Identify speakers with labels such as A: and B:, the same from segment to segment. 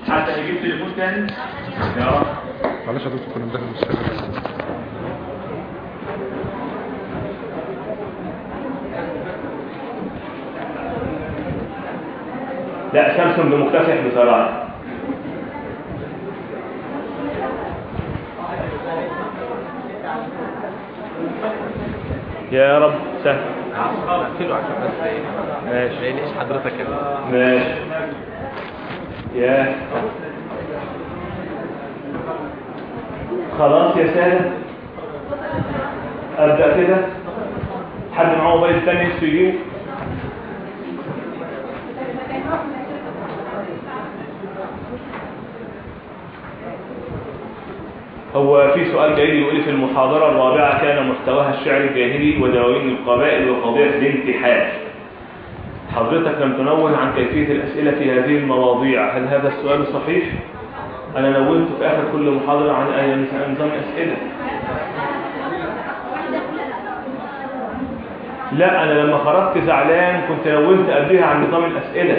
A: حتى يجيب تليفون تاني يا رب.
B: معلش يا دكتور كنا بندخل المستشفى.
A: لا سامسونج مكتسح بصراحه. يا رب سهل.
C: كيلو عشان بس
A: ماشي.
C: ليش حضرتك كده؟
A: ماشي. يا خلاص يا سادة، أبدأ كده. حد معاه موبايل تاني نفسه يجيبه؟ هو في سؤال جاي يقول في المحاضرة الرابعة كان محتواها الشعر الجاهلي ودواوين القبائل وقضية الانتحال. حضرتك لم تنوه عن كيفية الأسئلة في هذه المواضيع، هل هذا السؤال صحيح؟ أنا نوهت في آخر كل محاضرة عن أي نظام أسئلة. لا أنا لما خرجت زعلان كنت نوهت قبلها عن نظام الأسئلة.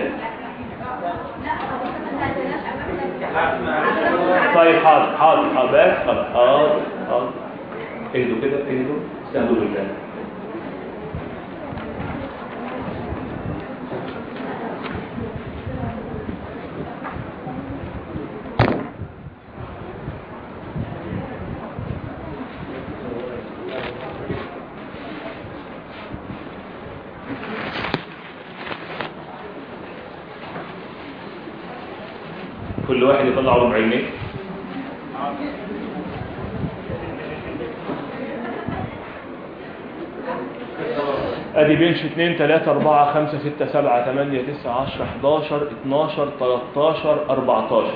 A: طيب حاضر بس خلاص. حاضر اهدوا كده، اهدوا استهدوا بالله. كل واحد يطلع ربع جنيه. ادي بنش 2 3 4 5 6 7 8 9 10 11 12 13 14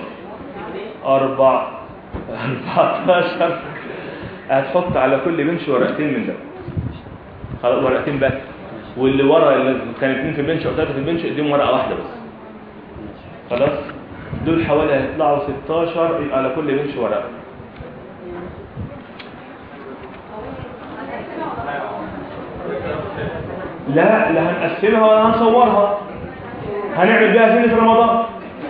A: 14. هتحط على كل بنش ورقتين من ده. خلاص ورقتين بس، واللي ورا اللي كان 2 في البنش او 3 في البنش اديهم ورقه واحده بس. خلاص دول حوالي هيطلعوا 16، يبقى على كل بنش ورقه. لا هنقسمها ولا هنصورها، هنعمل بيها زينة رمضان.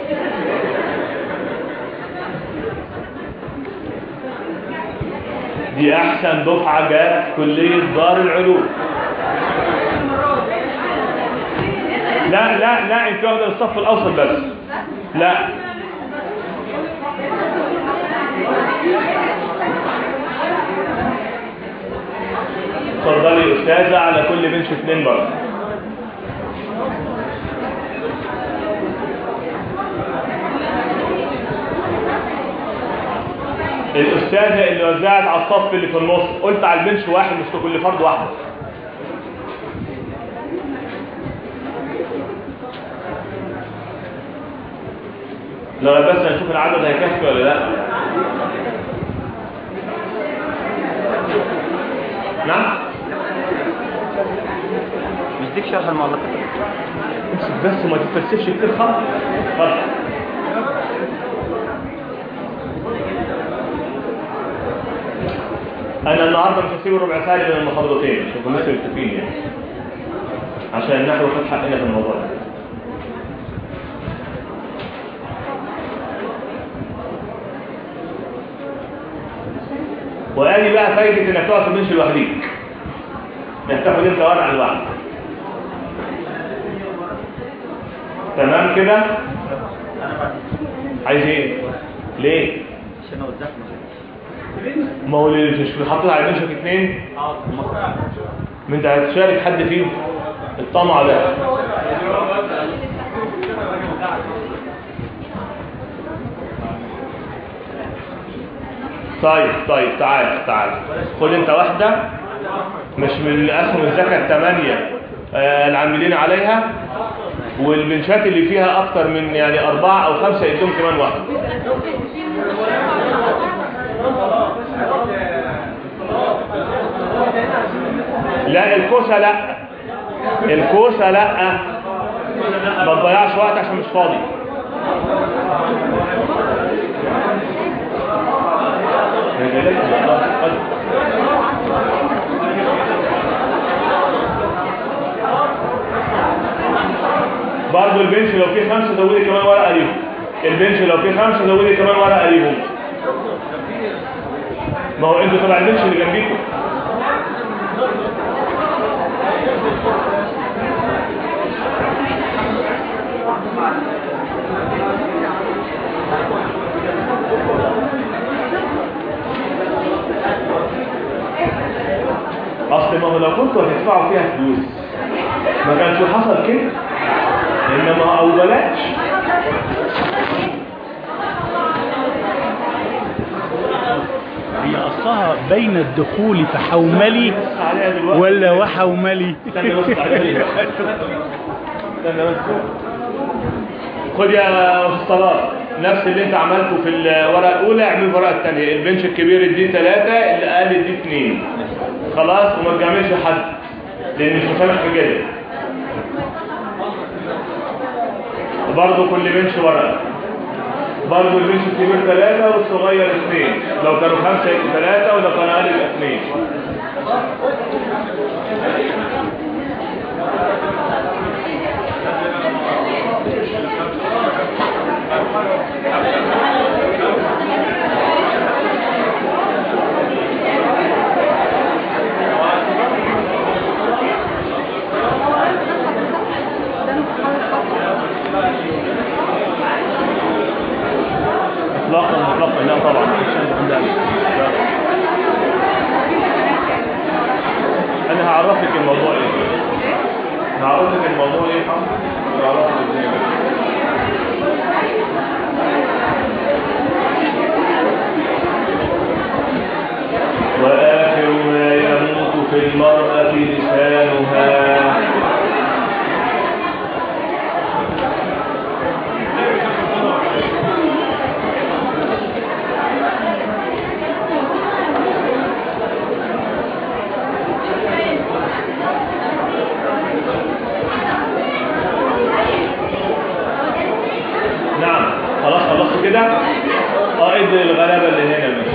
A: دي احسن دفعه جت كليه دار العلوم. لا انت واخده الصف الاوسط بس. لا اتفضلي يا استاذه، على كل بنش 2 برضه. الاستاذه اللي وزعت على الصف اللي في النص قلت على البنش واحد مش لكل فرد واحده. لغايه بس نشوف العدد هيكفي ولا لا. نعم
C: مش ديك شرح المعلقات
A: بس ما تتفلسفش كتير خالص. انا النهارده مش هسيب الربع ساعه من المحاضرتين عشان نكون لسه متفقين يعني، عشان نحن خد حقنا في الموضوع ده. وادي بقى فايده انك تقعد في البنش لوحديك، انك تاخد انت ورقه لوحدك. تمام كده؟ عايز ايه؟ ليه؟
C: عشان اوزعك
A: ما هو اللي مش حاطط على بنشك 2 من انت هتشارك حد فيهم الطمع ده. طيب تعال خد انت واحده مش من اسهم الزكاه 8 العاملين عليها، والبنشات اللي فيها اكتر من يعني 4 أو 5 يدوم كمان واحده. لا الكوسه لا ما تضيعش وقت عشان مش فاضي. برضو البنش لو فيه 5 زودي كمان ورقه ليهم. البنش لو فيه 5 زودي كمان ورقه ليهم. ما هو انتوا تبع البنش اللي جنبيكم. اصل ما هو لو كنتوا هتدفعوا فيها فلوس ما كانش حصل كده، انما او بلاش.
D: هي أصلها بين الدخول فحوملي ولا وحوملي؟
A: استنى بس خد يا صلاح نفس اللي انت عملته في الورقه الاولى اعمل الورقه الثانيه. البنش الكبير اديه 3، اللي اقل اديه 2. خلاص، وما تجاملش حد لان مش مسامح في كده. وبرضه كل بنش ورقه. برضه البنش الكبير 3 والصغير 2. لو كانوا 5 يبقوا 3 ولو كانوا اقل يبقى 2. مطلقا لا طبعا. انا هعرفك الموضوع ايه. هعرفك الموضوع ايه. هعرفك ازاي. واخر ما يموت في المرأة لسانها. كده قائد الغلابه اللي هنا ماشي.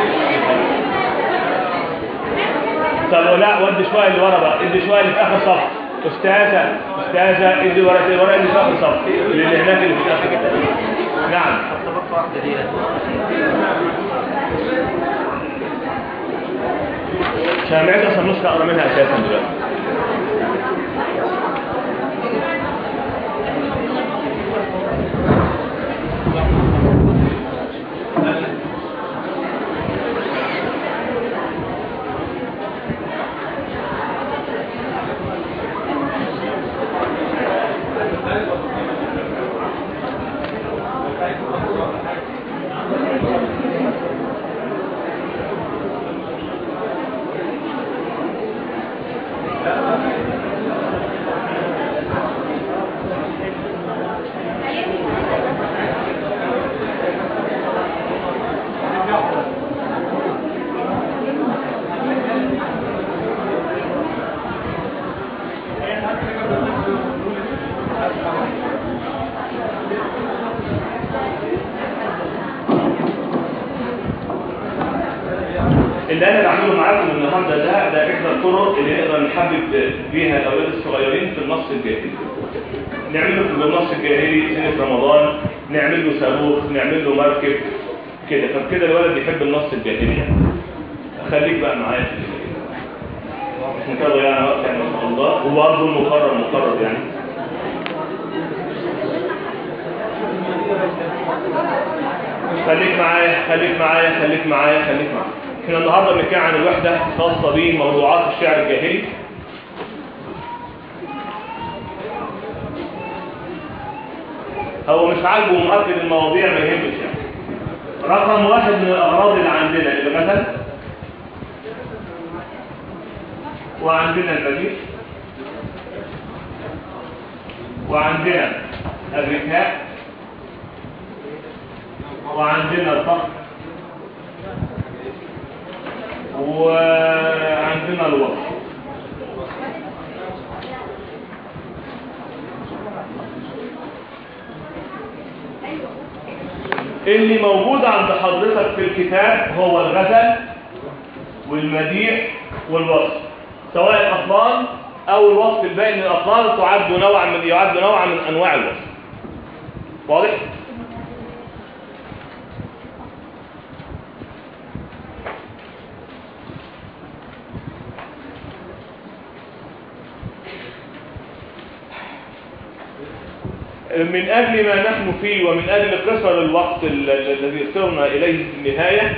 A: طب لا ودي شويه اللي ورا بقى، ادي شويه اللي في اخر صف. استاذه ادي ورقه اللي في اخر صف اللي هناك اللي في الاخر كده. نعم
C: طبقه واحده دي
A: عشان معيش اصلا نسخه اقرا منها اساسا دلوقتي. اللي انا بعمله معاكم النهارده ده احدى الطرق اللي نقدر نحبب بيها الاولاد الصغيرين في النص الجاهلي. نعمله في النص الجاهلي سنه رمضان، نعمل له صاروخ، نعمل له مركب كده. فكده الولد بيحب النص الجاهلي يعني. خليك بقى معايا في مش مكرر يعني وقت يعني ما شاء الله. وبرضه مقرر يعني. خليك معايا. احنا النهارده بنتكلم عن الوحده خاصه بموضوعات الشعر الجاهلي. هو مش عاجبه مؤكد المواضيع ما يهمش يعني. رقم 1 من الاغراض اللي عندنا المثل، وعندنا البديع، وعندنا الركاء، وعندنا الفقر، وعندنا الوصف. اللي موجود عند حضرتك في الكتاب هو الغزل والمديح والوصف، سواء الأطلال أو الوصف الباقي من الأطلال يعد نوعا من أنواع الوصف. واضح؟ من أجل ما نحن فيه ومن أجل قصر الوقت الذي صرنا إليه في النهاية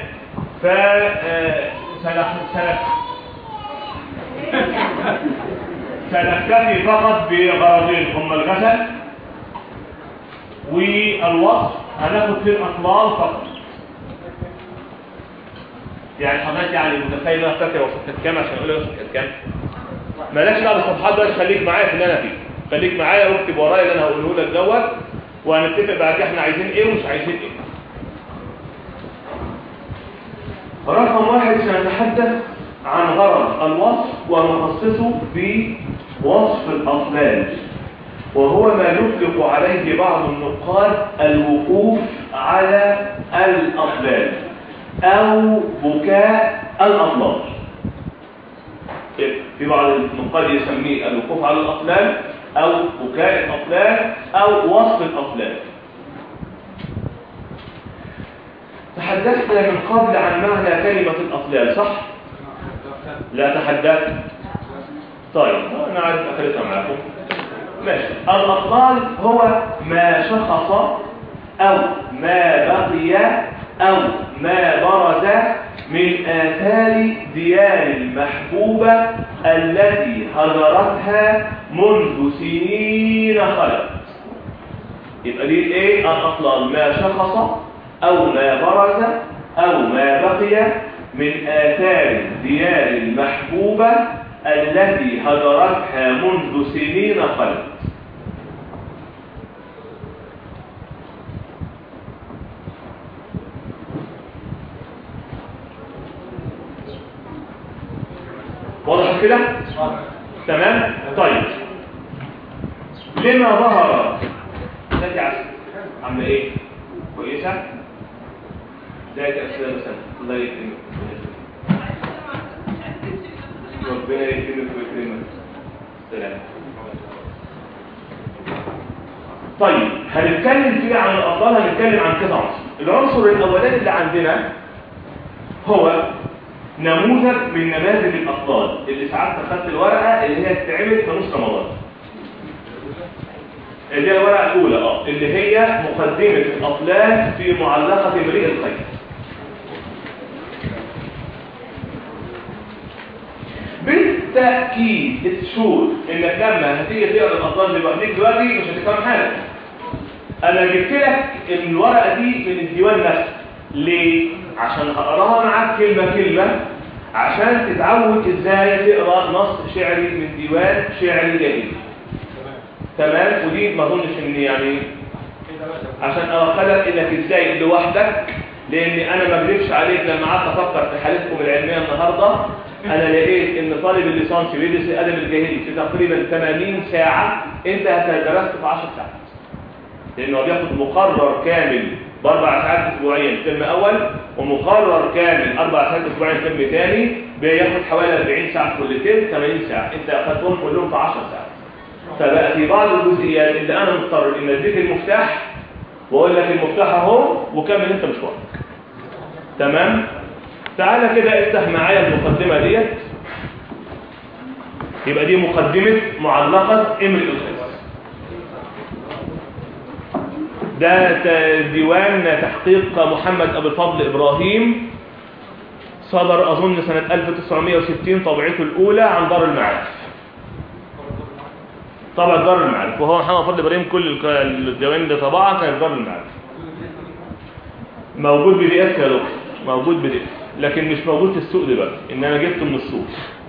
A: سنكتفي فقط بغرضين هما الغسل والوصف. هناخد في الأطلال فقط. يعني حضرتك يعني متخيل انا فاكر وصفت كام عشان اقول لك وصفت كام؟ مالكش دعوه بالصفحات دلوقتي، خليك معايا في اللي انا فيه، خليك معايا واكتب ورايا اللي انا هقوله لك دوت، وهنتفق بعد كده احنا عايزين ايه ومش عايزين ايه. رقم 1 سنتحدث عن غرض الوصف ونخصصه بوصف الأطلال، وهو ما يطلق عليه بعض النقاد الوقوف على الأطلال أو بكاء الأطلال. في بعض النقاد يسميه الوقوف على الأطلال أو بكاء الأطلال أو وصف الأطلال. تحدثنا من قبل عن معنى كلمة الأطلال صح؟ لا تحدثت؟ طيب أنا عارف أخلصها معكم. ماشي. الأطلال هو ما شخص أو ما بقي أو ما برز من آثار ديار المحبوبة التي هجرتها منذ سنين خلت. يبقى دي ايه؟ الأطلال ما شخص أو ما برز أو ما بقي من آثار ديار المحبوبة التي هجرتها منذ سنين خلت. واضح كده؟ تمام؟ طيب لما ظهر ذاتي عسل عامله ايه؟ كويسة؟ ذاتي أسئلة مثلا الله يكرمك ربنا يكرمك ويكرمك. سلام. طيب هنتكلم فيه عن الأطلال، هنتكلم عن كذا عنصر. العنصر الأولاني اللي عندنا هو نموذج من نماذج الأطلال اللي ساعات أخذت الورقة اللي هي بتتعمل في نص رمضان، اللي هي الورقة الأولى اللي هي مقدمة الأطلال في معلقة امرئ الخير. بالتأكيد الشور انك لما هتيجي تقرا الأطلال دلوقتي مش هتفهم حاجة. أنا جبت لك الورقة دي من الديوان نفسه. ليه؟ عشان هقراها معاك كلمة كلمة عشان تتعود ازاي تقرا نص شعري من ديوان شعري جديد. تمام؟ ودي ما اظنش ان يعني عشان اوصلك انك ازاي لوحدك، لان انا ما اكذبش عليك لما قعدت افكر في حالتكم العلميه النهارده انا لقيت ان طالب الليسانس بيدرس الادب الجاهلي في تقريبا 80 ساعه انت هتدرسته في 10 ساعات، لانه بياخد مقرر كامل ب4 ساعات اسبوعيا ترم اول، ومقرر كامل 4 ساعات اسبوعيا ترم ثاني، بياخد حوالي 40 ساعه كل ترم، 80 ساعه انت اخذتهم كلهم في 10 ساعات. فبقى في بعض الجزئيات اللي انا مضطر ان اديك المفتاح واقول لك المفتاح اهو وكمل انت مشوارك. تمام؟ تعالى كده افتح معايا المقدمه ديت. يبقى دي مقدمه معلقه امرئ الخير. ده ديوان تحقيق محمد أبو الفضل إبراهيم، صدر أظن سنة 1960 طبعته الأولى عن دار المعارف، طبع دار المعارف، وهو محمد أبو الفضل إبراهيم كل الديوان اللي طبعها كانت دار المعارف. موجود بي دي اف يا دكتور، موجود بي دي اف، لكن مش موجود في السوق دلوقتي، إن أنا جبته من السوق.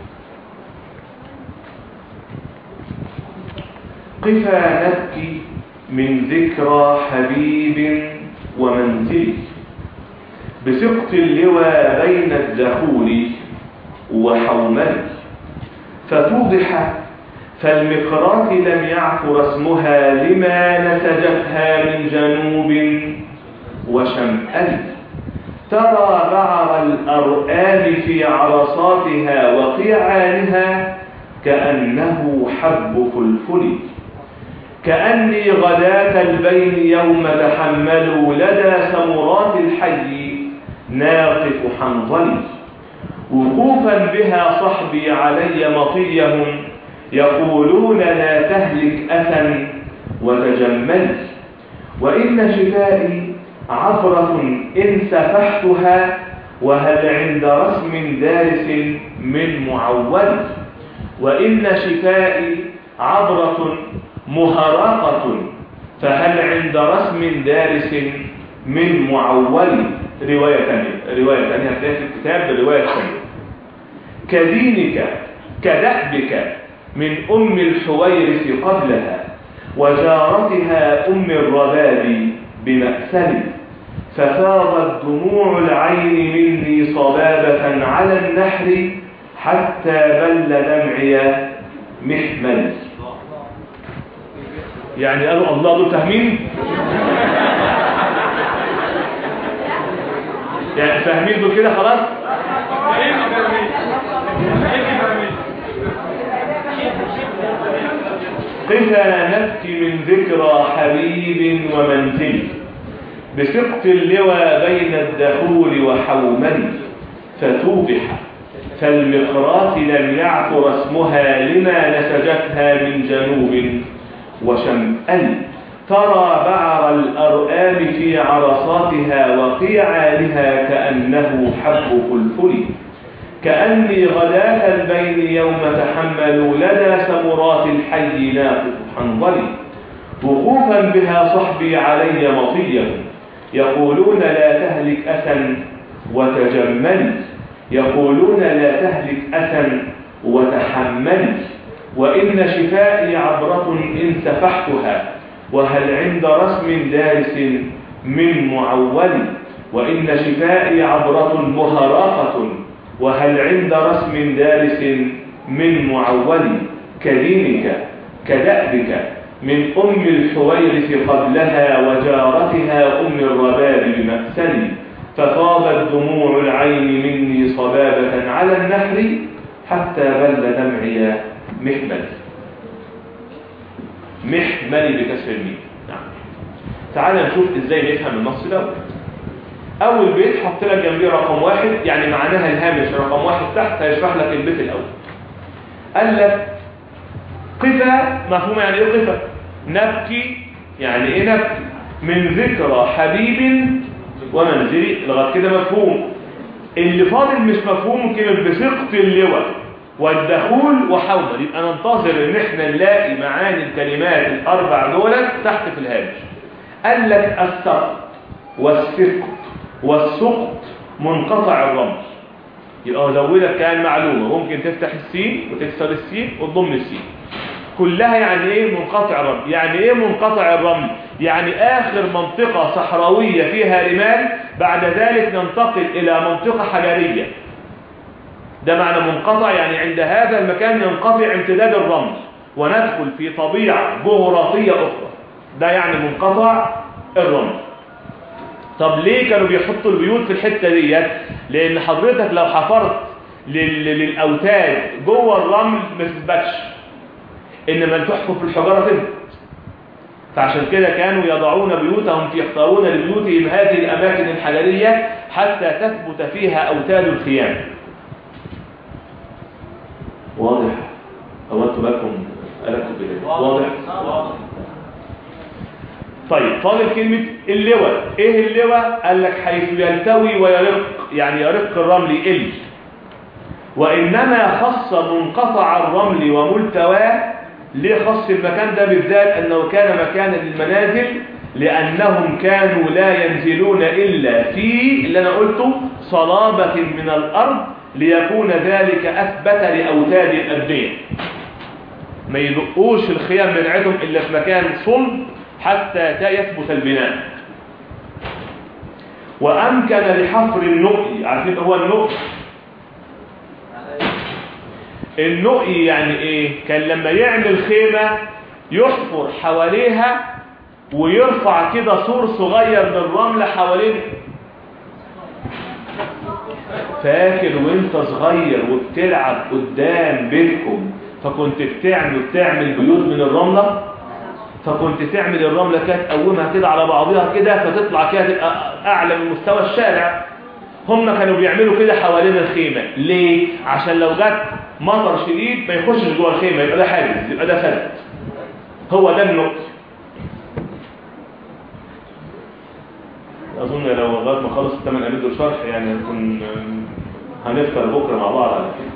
A: قفا نبكي من ذكرى حبيب ومنزلي، بسقط اللوى بين الدخول وحوملي، فتوضح فالمقراط لم يعفر اسمها لما نسجتها من جنوب وشمال، ترى بعر الأرآل في عرصاتها وقيعانها كأنه حب فلفل، كأني غداة البين يوم تحملوا لدى سمرات الحي ناقف حنظلي، وقوفا بها صحبي علي مطيهم يقولون لا تهلك أثا وتجملي، وإن شفائي عبرة إن سفحتها، وهل عند رسم دارس من معول، وإن شفائي عبرة مهرقة، فهل عند رسم دارس من معول. رواية ثانية هتلاقي في الكتاب بالرواية الثانية. كدينك كدأبك من أم الحويرث قبلها، وجارتها أم الرباب بمأسل، ففاضت دموع العين مني صبابة على النحر، حتى بل دمعي محمل. يعني قالوا الله دول فاهمين؟ يعني فاهمين دول كده خلاص؟ قفا نبكي من ذكرى حبيب ومنزل، بسقط اللوى بين الدخول وحومل، فتوبح فالمقراط لم يعثر اسمها لما نسجتها من جنوب وشمال، ترى بعر الأرآم في عرصاتها وقيعانها كأنه حب فلفل، كأني غداة البين يوم تحملوا لدى سمرات الحي ناقف حنظلي، وقوفا بها صحبي علي مطية، يقولون لا تهلك أسا وتجمل، يقولون لا تهلك أسا وتحمل، وإن شفائي عبرة إن سفحتها، وهل عند رسم دارس من معول، وإن شفائي عبرة مهراقة، وهل عند رسم دارس من معول، كدينك كدأبك من أم الحويرث قبلها، وجارتها أم الرباب بمأسل، ففاضت دموع العين مني صبابة على النحر، حتى بل دمعي محمل. محمل بكسر الميم. نعم. تعال نشوف ازاي نفهم النص ده. اول بيت حط لك جنبيه رقم 1، يعني معناها الهامش رقم 1 تحت هيشرح لك البيت الاول. قال لك قفا مفهوم يعني ايه قفا؟ نبكي يعني ايه نبكي؟ من ذكرى حبيب ومنزلي، لغايه كده مفهوم. اللي فاضل مش مفهوم كلمه بسقط اللوى والدخول وحومل، يبقى ننتظر ان احنا نلاقي معاني الكلمات الاربع دولت تحت في الهامش. قال لك السقط والسقط والسقط منقطع الرمل، يبقى ازودك كان معلومه، ممكن تفتح السين وتكسر السين وتضم السين، كلها يعني ايه منقطع الرمل. يعني ايه منقطع الرمل؟ يعني اخر منطقه صحراويه فيها رمال، بعد ذلك ننتقل الى منطقه حجريه. ده معنى منقطع، يعني عند هذا المكان ينقطع امتداد الرمل وندخل في طبيعة جغرافية أخرى. ده يعني منقطع الرمل. طب ليه كانوا بيحطوا البيوت في الحتة ديت؟ لأن حضرتك لو حفرت للأوتاد جوه الرمل ما تثبتش، إنما تحفر في الحجارة تثبت. فعشان كده كانوا يضعون بيوتهم يختارون لبيوتهم هذه الأماكن الحجرية حتى تثبت فيها أوتاد الخيام. واضح؟ أو أنتم بالكم قلبتوا كده؟ واضح؟ طيب فاضل كلمة اللوى. إيه اللوى؟ قال لك حيث يلتوي ويرق، يعني يرق الرمل يقل. وإنما خص منقطع الرمل وملتواه. ليه خص المكان ده بالذات؟ أنه كان مكانا للمنازل، لأنهم كانوا لا ينزلون إلا في اللي أنا قلته صلابة من الأرض، ليكون ذلك أثبت لأوتاد الأبنية. ما يدقوش الخيام بتاعتهم إلا في مكان صلب حتى يثبت البناء. وأمكن لحفر النقي. عارفين هو النقي؟ النقي يعني إيه؟ كان لما يعمل خيمة يحفر حواليها ويرفع كده سور صغير من الرمل حواليه. فاكر وانت صغير وبتلعب قدام بيتكم فكنت بتعمل بيوت من الرملة، فكنت تعمل الرملة كده تقومها كده على بعضها كده فتطلع كده تبقى أعلى من مستوى الشارع. هم كانوا بيعملوا كده حوالين الخيمة. ليه؟ عشان لو جت مطر شديد ما يخشش جوه الخيمة، يبقى ده حاجز، يبقى ده سد. هو ده النقي. اظن لو لغايه ما خلص الثمان امير دول شرح يعني هنفطر بكره مع بعض على كده.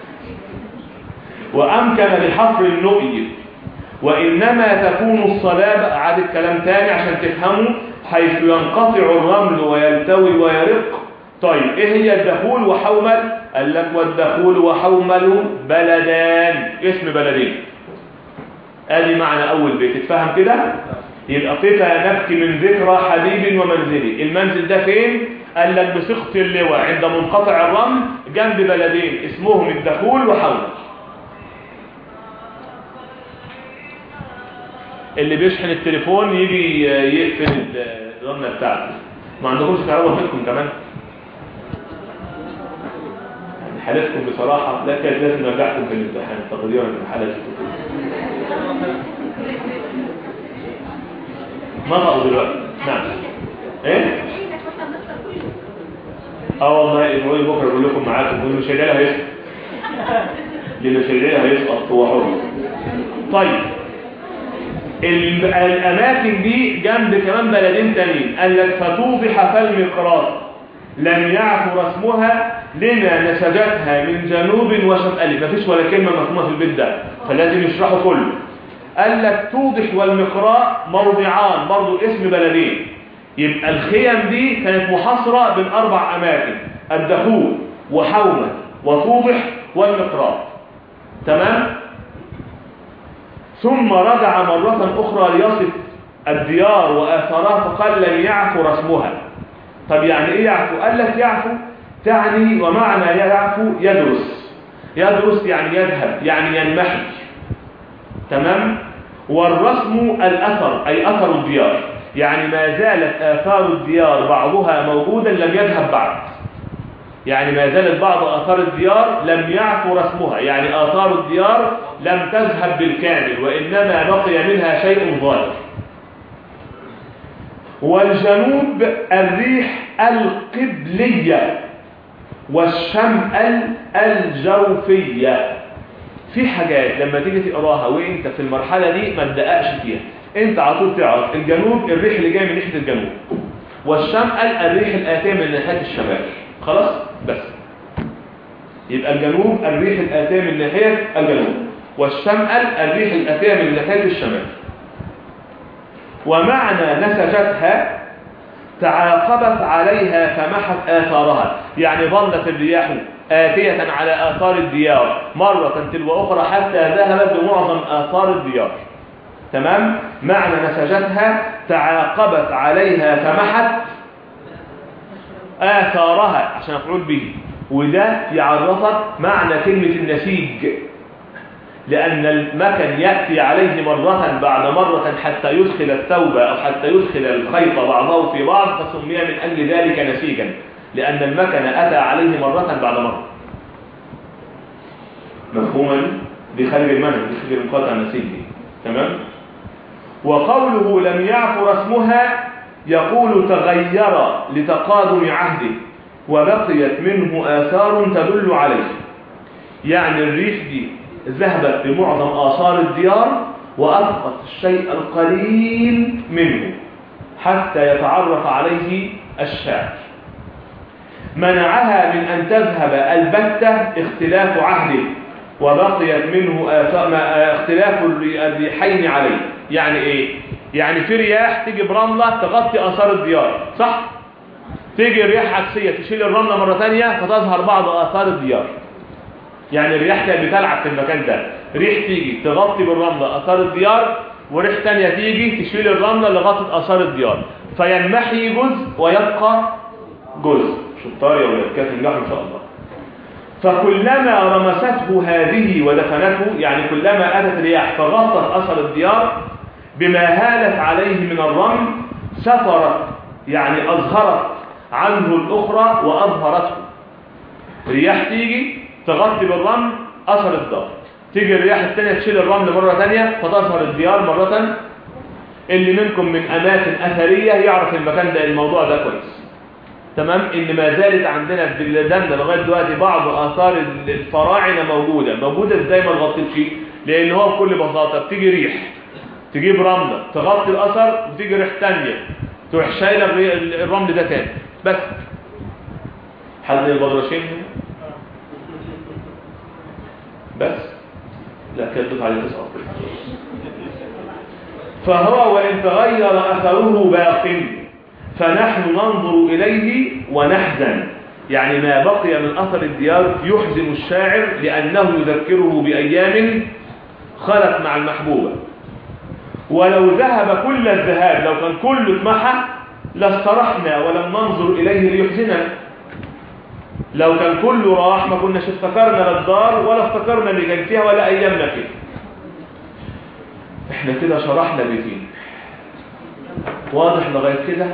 A: وامكن بحفر النقي، وانما تكون الصلابه، اعاد الكلام تاني عشان تفهموا، حيث ينقطع الرمل ويلتوي ويرق. طيب ايه هي الدخول وحومل؟ قال لك والدخول وحومل بلدان، اسم بلدين. ادي معنى اول بيت، اتفهم كده؟ يبقى قفا نبكي من ذكرى حبيب ومنزلي. المنزل ده فين؟ قال لك بسقط اللواء عند منقطع الرمل جنب بلدين اسمهم الدخول وحومل. اللي بيشحن التليفون يجي يقفل الرمله بتاعته. ما عندكمش كهرباء فيكم كمان؟ يعني حالتكم بصراحه لا كانت لازم نرجعكم في الامتحان تقديرا للحالات. نطقوا دلوقتي. نعم. ايه؟ والله ابراهيم بكره بقول لكم معاكم واللي مش هيلاقيها هيسقط. اللي مش هيلاقيها هيسقط هو حر. طيب الاماكن دي جنب كمان بلدين تانيين. قال لك فتوضح فالمقراط لم يعفو رسمها لما نسجتها من جنوب وشمال. مفيش ولا كلمه مفهومه في البيت ده فلازم يشرحوا كله. قال لك توضح والمقراء موضعان، برضو اسم بلدين. يبقى الخيم دي كانت محاصره بين 4 اماكن: الدخول وحومل وتوضح والمقراء. تمام؟ ثم رجع مرة أخرى ليصف الديار وآثارها فقال لم يعفو رسمها. طب يعني إيه يعفو؟ قال لك يعفو تعني، ومعنى يعفو يدرس. يدرس يعني يذهب، يعني ينمحي. تمام؟ والرسم الأثر، أي أثر الديار، يعني ما زالت آثار الديار بعضها موجودا لم يذهب بعد. يعني ما زالت بعض آثار الديار لم يعفو رسمها، يعني آثار الديار لم تذهب بالكامل وإنما بقي منها شيء ظاهر. والجنوب الريح القبلية والشمال الجوفية. في حاجات لما تيجي تقراها وانت في المرحلة دي ما تدققش فيها، انت على طول تعرف الجنوب الريح اللي جاي من ناحية الجنوب، والشمال الريح الآتية من ناحية الشمال. خلاص؟ بس يبقى الجنوب الريح الآتية من ناحية الجنوب، والشمال الريح الآتية من ناحية الشمال. ومعنى نسجتها تعاقبت عليها فمحت آثارها، يعني ظلت الرياح آتية على آثار الديار مرة تلو أخرى حتى ذهبت بمعظم آثار الديار. تمام؟ معنى نسجتها تعاقبت عليها فمحت آثارها عشان أفعل به. وده يعرفك معنى كلمة النسيج، لأن المكن يأتي عليه مرة بعد مرة حتى يدخل الثوب أو حتى يدخل الخيط بعضه في بعض، فسمي من أجل ذلك نسيجا، لأن المكن أتى عليه مرة بعد مرة. مفهوما؟ دي خارج المنهج، دي خارج المقاطع النسيج دي. تمام؟ وقوله لم يعفو رسمها يقول تغير لتقادم عهده وبقيت منه آثار تدل عليه. يعني الريح دي ذهبت بمعظم آثار الديار وأبقت الشيء القليل منه حتى يتعرف عليه الشاعر. منعها من أن تذهب البتة اختلاف عهده وبقيت منه اختلاف الريحين عليه. يعني ايه؟ يعني في رياح تيجي برملة تغطي آثار الديار، صح؟ تيجي رياح عكسية تشيل الرملة مرة تانية فتظهر بعض آثار الديار. يعني الرياح كانت بتلعب في المكان ده، ريح تيجي تغطي بالرملة آثار الديار، وريح تانية تيجي تشيل الرملة اللي غطت آثار الديار، فينمحي جزء ويبقى جزء. شطار يا ولاد، كانت تنجح إن شاء الله. فكلما رمسته هذه ودفنته، يعني كلما أتت رياح فغطت أثر الديار بما هالت عليه من الرمل سفرت، يعني أظهرت عنه الأخرى وأظهرته. رياح تيجي تغطي بالرمل أثر الدار، تيجي الرياح الثانية تشيل الرمل مرة ثانية فتظهر الديار مرة. اللي منكم من أماكن أثرية يعرف المكان ده، الموضوع ده كويس. تمام؟ إن ما زالت عندنا في بلداننا لغاية دلوقتي بعض آثار الفراعنة موجودة إزاي ما نغطيش؟ لأن هو بكل بساطة بتيجي ريح تجيب رملة تغطي الأثر، وتيجي ريح تانية تروح شايله الرمل ده تاني بس. حد البدرشين بس لا كدت عليه تسقط. فهو وإن تغير أثره باق فنحن ننظر إليه ونحزن، يعني ما بقي من أثر الديار يحزن الشاعر لأنه يذكره بأيام خلت مع المحبوبة. ولو ذهب كل الذهاب، لو كان كله اتمحى لاسترحنا ولم ننظر إليه ليحزننا. لو كان كله راح ما كناش افتكرنا لا الدار ولا افتكرنا اللي كان فيها ولا أيامنا فيها. احنا كده شرحنا بيتين، واضح لغاية كده؟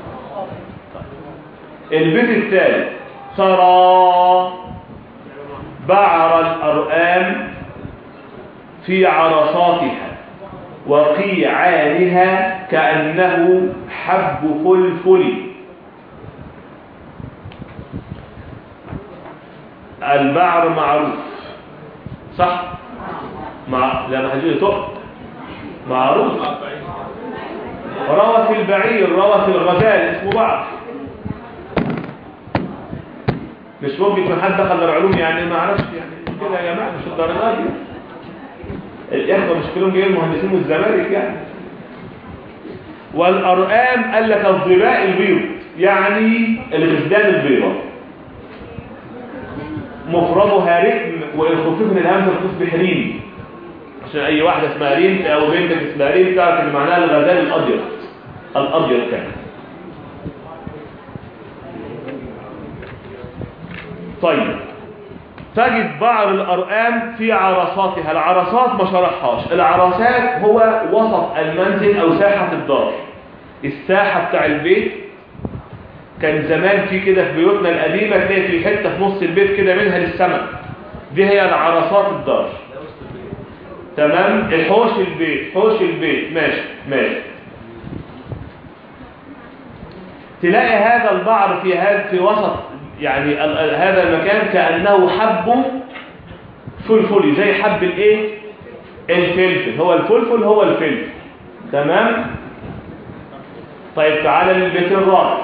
A: البيت الثالث: ترى بعر الأرآم في عرصاتها وقيعانها كأنه حب فلفل. البعر معروف صح؟ لما هجيله تقل معروف. روث البعير، روث الغزال اسمه بعر. مش ممكن يكون حد دخل العلوم يعني ما عرفش يعني كده يا جماعه، مش الدرجات دي. الاخوه مش كلهم جايين مهندسين والزمالك يعني. والارقام قال لك الظباء البيض، يعني الغزلان البيضاء، مفردها رتم وان خفف من الهمزه تصبح ريم، عشان اي واحده اسمها ريم او بنتك اسمها ريم تعرف ان معناها الغزال الابيض. الابيض كان. طيب تجد بعض الأرقام في عرصاتها. العرصات ما شرحهاش. العرصات هو وسط المنزل أو ساحة الدار، الساحة بتاع البيت. كان زمان في كده في بيوتنا القديمة تلاقي في حتة في نص البيت كده منها للسماء، دي هي العرصات الدار. تمام. الحوش البيت، حوش البيت، ماشي. تلاقي هذا البعر في وسط يعني هذا المكان كأنه حب فلفل، زي حب الايه؟ الفلفل. هو الفلفل هو الفلفل. تمام. طيب تعالى للبيت الرابع.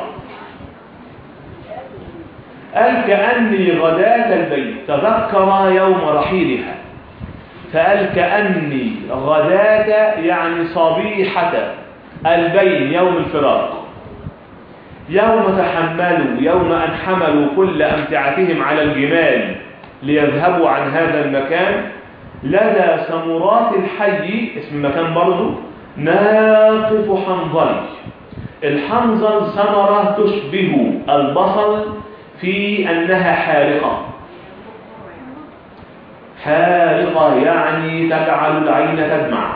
A: قال كأني غداة البيت تذكر يوم رحيلها. فقال كأني غداة يعني صبيحة البين يوم الفراق، يوم تحملوا، يوم أن حملوا كل أمتعتهم على الجمال ليذهبوا عن هذا المكان، لدى سمرات الحي، اسم المكان برضو، ناقف حنظل. الحنظل ثمرة تشبه البصل في أنها حارقة. حارقة يعني تجعل العين تدمع.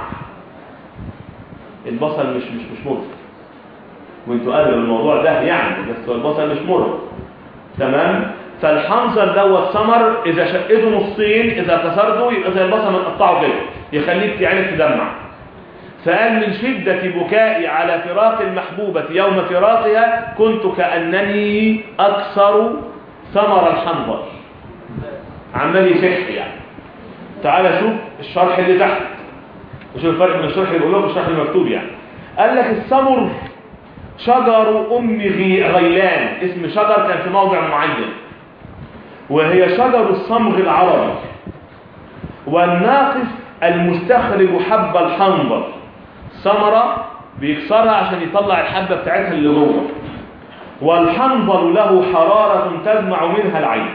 A: البصل مش مر، وانتوا قادروا الموضوع ده يعني، بس البصل مش مر. تمام. فالحنظل دوت ثمر اذا شقته نصين، اذا كسرته يبقى زي البصل متقطعه كده، يخليك عينك تدمع. فقال من شدة بكائي على فراق المحبوبة يوم فراقها كنت كأنني أكثر ثمر الحنظل. عمال يسح يعني. تعال شوف الشرح اللي تحت وشوف الفرق بين الشرح اللي بقوله والشرح المكتوب يعني. قال لك الثمر شجر أم غيلان، اسم شجر كان في موضع معين، وهي شجر الصمغ العربي. والناقف المستخرج حب الحنظل، ثمرة بيكسرها عشان يطلع الحبة بتاعتها اللي جوه. والحنظل له حرارة تدمع منها العين.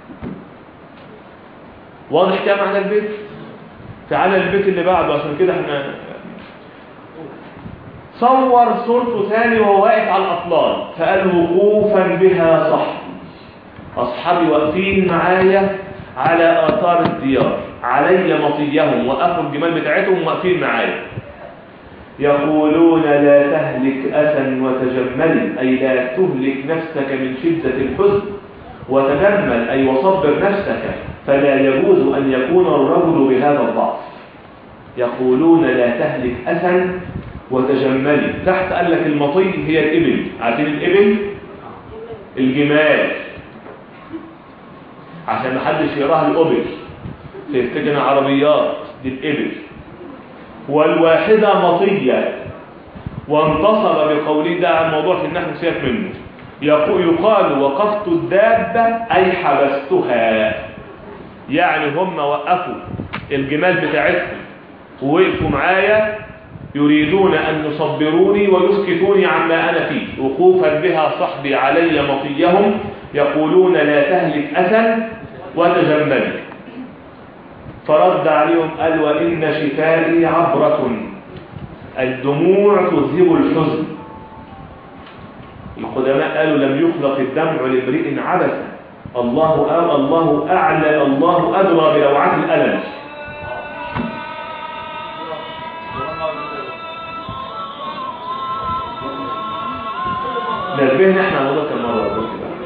A: واضح كده معنى البيت؟ تعالى البيت اللي بعده، عشان كده احنا صور صورته ثاني وهو واقف على الأطلال. فقال وقوفا بها صحبي، أصحابي واقفين معايا على آثار الديار، علي مطيهم، وقفوا الجمال بتاعتهم واقفين معايا. يقولون لا تهلك أسا وتجمل، أي لا تهلك نفسك من شدة الحزن، وتجمل أي وصبر نفسك، فلا يجوز أن يكون الرجل بهذا الضعف. يقولون لا تهلك أسا وتجملي. تحت قال لك المطي هي الإبل. عارفين الإبل؟ الجمال، عشان محدش يراها الأبل فيفتكر عربيات، دي الإبل. والواحدة مطية، وانتصب بقوله ده عن موضوع في النحو سيبك منه. يقال وقفت الدابة أي حبستها، يعني هم وقفوا الجمال بتاعتهم ووقفوا معايا يريدون أن يصبروني ويسكتوني عما أنا فيه، وقوفا بها صحبي علي مطيهم يقولون لا تهلك أسا وتجمل. فرد عليهم قال وإن شفائي عبرة، الدموع تذهب الحزن. القدماء قالوا لم يخلق الدمع لامرئ عبثا، الله أعلى، الله أدرى بلوعات الألم. نبهنا احنا على موضوع المرة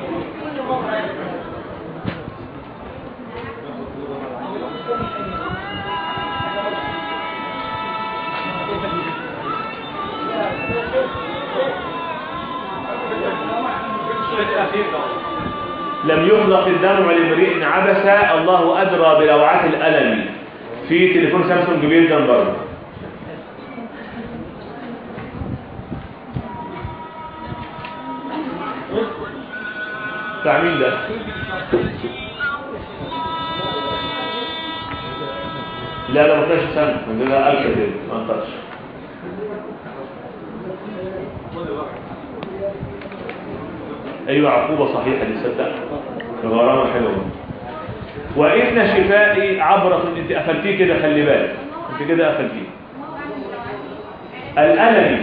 A: لم يخلق الدمع لامرئ عبثا، الله أدرى بلوعات الألم. في تليفون سامسونج جديد برضه. بتاع مين ده؟ لا ما طلعش سامسونج، ده الكتريك ما طلعش. ايوه عقوبه صحيحه دي، صدق غرامه حلوه. وان شفائي عبره، انت قفلتيه كده، خلي بالك انت كده قفلتيه. الالم،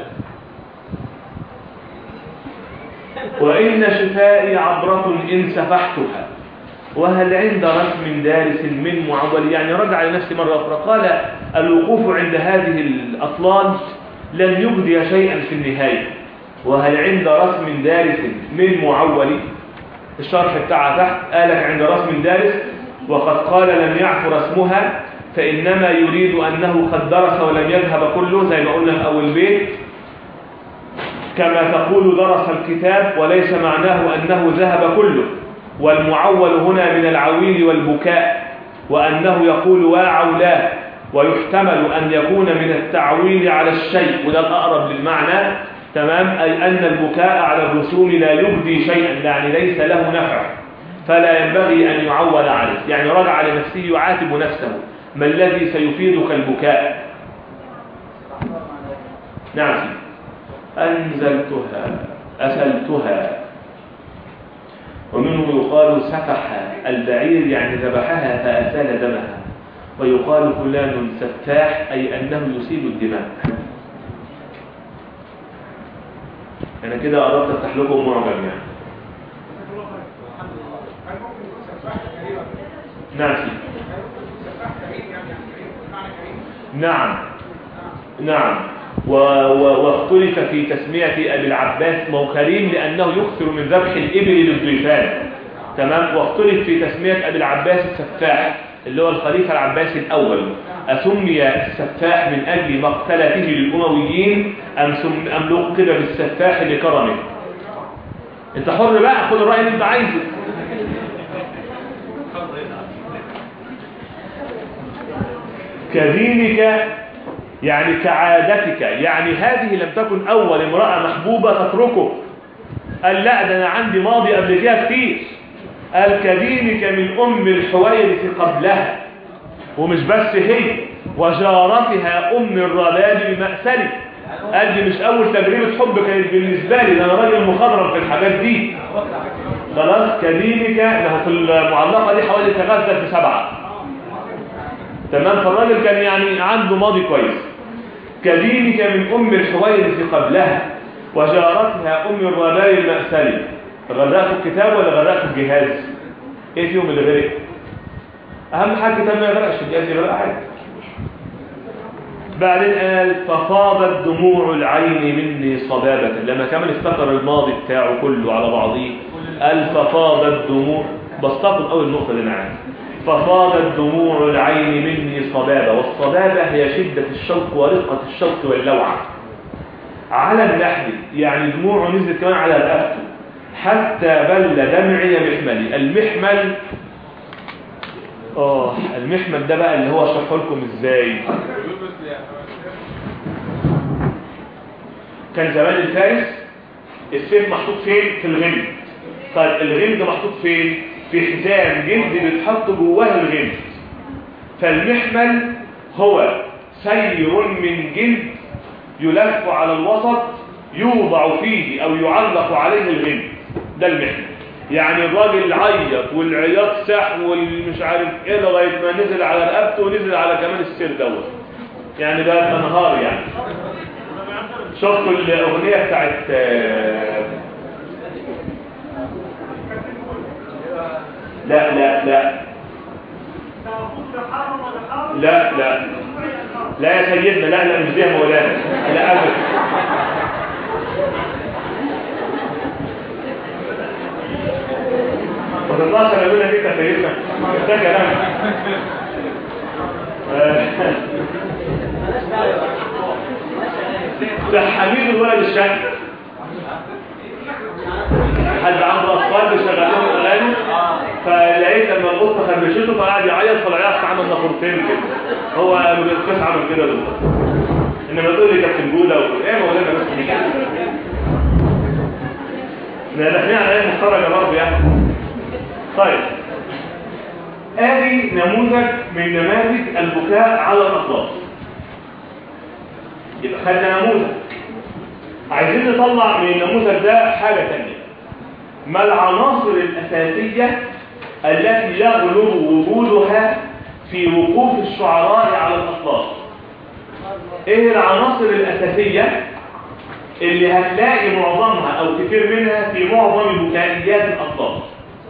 A: وان شفائي عبره ان سفحتها، وهل عند رسم دارس من معول. يعني رجع لنفسي مره اخرى قال الوقوف عند هذه الاطلال لن يجدي شيئا في النهايه، وهل عند رسم دارس من معول. الشرح بتاعها تحت قالك عند رسم دارس، وقد قال لم يعف رسمها، فإنما يريد أنه قد درس ولم يذهب كله، زي ما قلنا في أول بيت، كما تقول درس الكتاب، وليس معناه أنه ذهب كله. والمعول هنا من العويل والبكاء، وأنه يقول واعولاه، ويحتمل أن يكون من التعويل على الشيء، وده الأقرب للمعنى، تمام، أي أن البكاء على الرسوم لا يبدي شيئا، يعني ليس له نفع، فلا ينبغي أن يعول عليه. يعني رجع لنفسه يعاتب نفسه، ما الذي سيفيدك البكاء؟ نعم، أنزلتها أسلتها. ومنه يقال سفح البعير، يعني ذبحها فأسال دمها. ويقال فلان سفاح، أي أنه يسيل الدماء. أنا كده قربت أفتح لكم معجم يعني. نعم. واختلف في تسمية أبي العباس، ما هو كريم لأنه يكثر من ذبح الإبل للضيفان، تمام. واختلف في تسمية أبي العباس السفاح، اللي هو الخليفة العباسي الأول، أسمي السفاح من أجل مقتلته للأمويين أم لقب بالسفاح لكرمه؟ انت حر بقى، خد الرأي اللي انت عايزه. كدينك يعني كعادتك، يعني هذه لم تكن أول امرأة محبوبة تتركه. قال لا، ده أنا عندي ماضي قبل كده كتير. قال كدينك من أم الحويرث قبلها، ومش بس هي، وجارتها أم الرباب بمأسلي. قال دي مش أول تجربة حب كانت بالنسبة لي، ده أنا راجل مخضرم في الحاجات دي. خلاص، كدينك له في المعلقة دي حوالي تغذى في 7، تمام. فالراجل كان يعني عنده ماضي كويس. كدينك من أم الحويرث قبلها، وجارتها أم الرباب المأسلي. غرقت الكتاب ولا غرقت الجهاز؟ ايه فيهم اللي غرق؟ اهم حاجه الكتاب ما يغرقش، الجهاز يغرق عادي. بعدين قال ففاضت دموع العين مني صبابه، لما كمان افتكر الماضي بتاعه كله على بعضيه قال ففاضت دموع، بستقل اول نقطه اللي انا عارف، ففاضت دموع العين مني صبابه. والصبابه هي شده الشوق ورقه الشوق واللوعه على اللحم، يعني دموعه نزلت كمان على رقبته، حتى بل دمعي محملي. المحمل المحمل ده بقى اللي هو اشرحه لكم ازاي. كان زمان الفارس السيف محطوط فين؟ في الغمد. طيب الغمد محطوط فين؟ في حزام جلد بيتحط جواه الغمد. فالمحمل هو سير من جلد يلف على الوسط يوضع فيه او يعلق عليه الغمد، ده المحمل. يعني الراجل عيط والعياط ساح والمش عارف ايه لغايه ما نزل على رقبته ونزل على كمان السير دوت، يعني ده نهار. يعني شفتوا الاغنيه بتاعت لا لا لا لا لا لا يا سيدنا، لا لا مش دي يا مولانا، لا ابدا. ما تطلعش انا اقول لك انت سيدنا ده كلام. ده حبيب الولد الشاب حد عنده اطفال بيشغل لهم اغاني، فلقيت لما القطه خربشته فقعد يعيط، فالعياط عمل نافورتين كده. هو القصه عمل كده بالظبط. انما تقول لي كابتن جوده ايه مولانا بس احنا داخلين على ايه مخترجه برضه يعني. طيب ادي نموذج من نماذج البكاء على الاطلال. يبقى خدنا نموذج، عايزين نطلع من النموذج ده حاجه ثانيه. ما العناصر الاساسيه التي يغلب وجودها في وقوف الشعراء على الاطلال؟ ايه العناصر الاساسيه اللي هتلاقي معظمها او كثير منها في معظم بكائيات الاطلال؟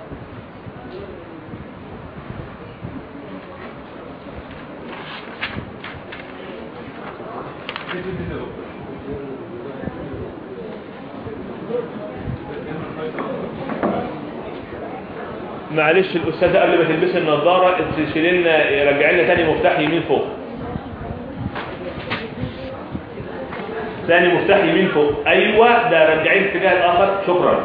A: معلش الاستاذه قبل ما تلبس النظاره تشيل لنا رجع لنا ثاني مفتاح يمين فوق، ثاني مفتاح يمين فوق. ايوه ده رجعين الاتجاه الاخر. شكرا.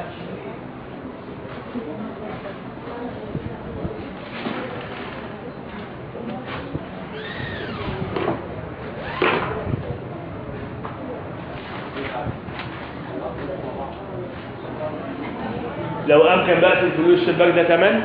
A: لو امكن بقى في الفلوس الشباك ده كمان.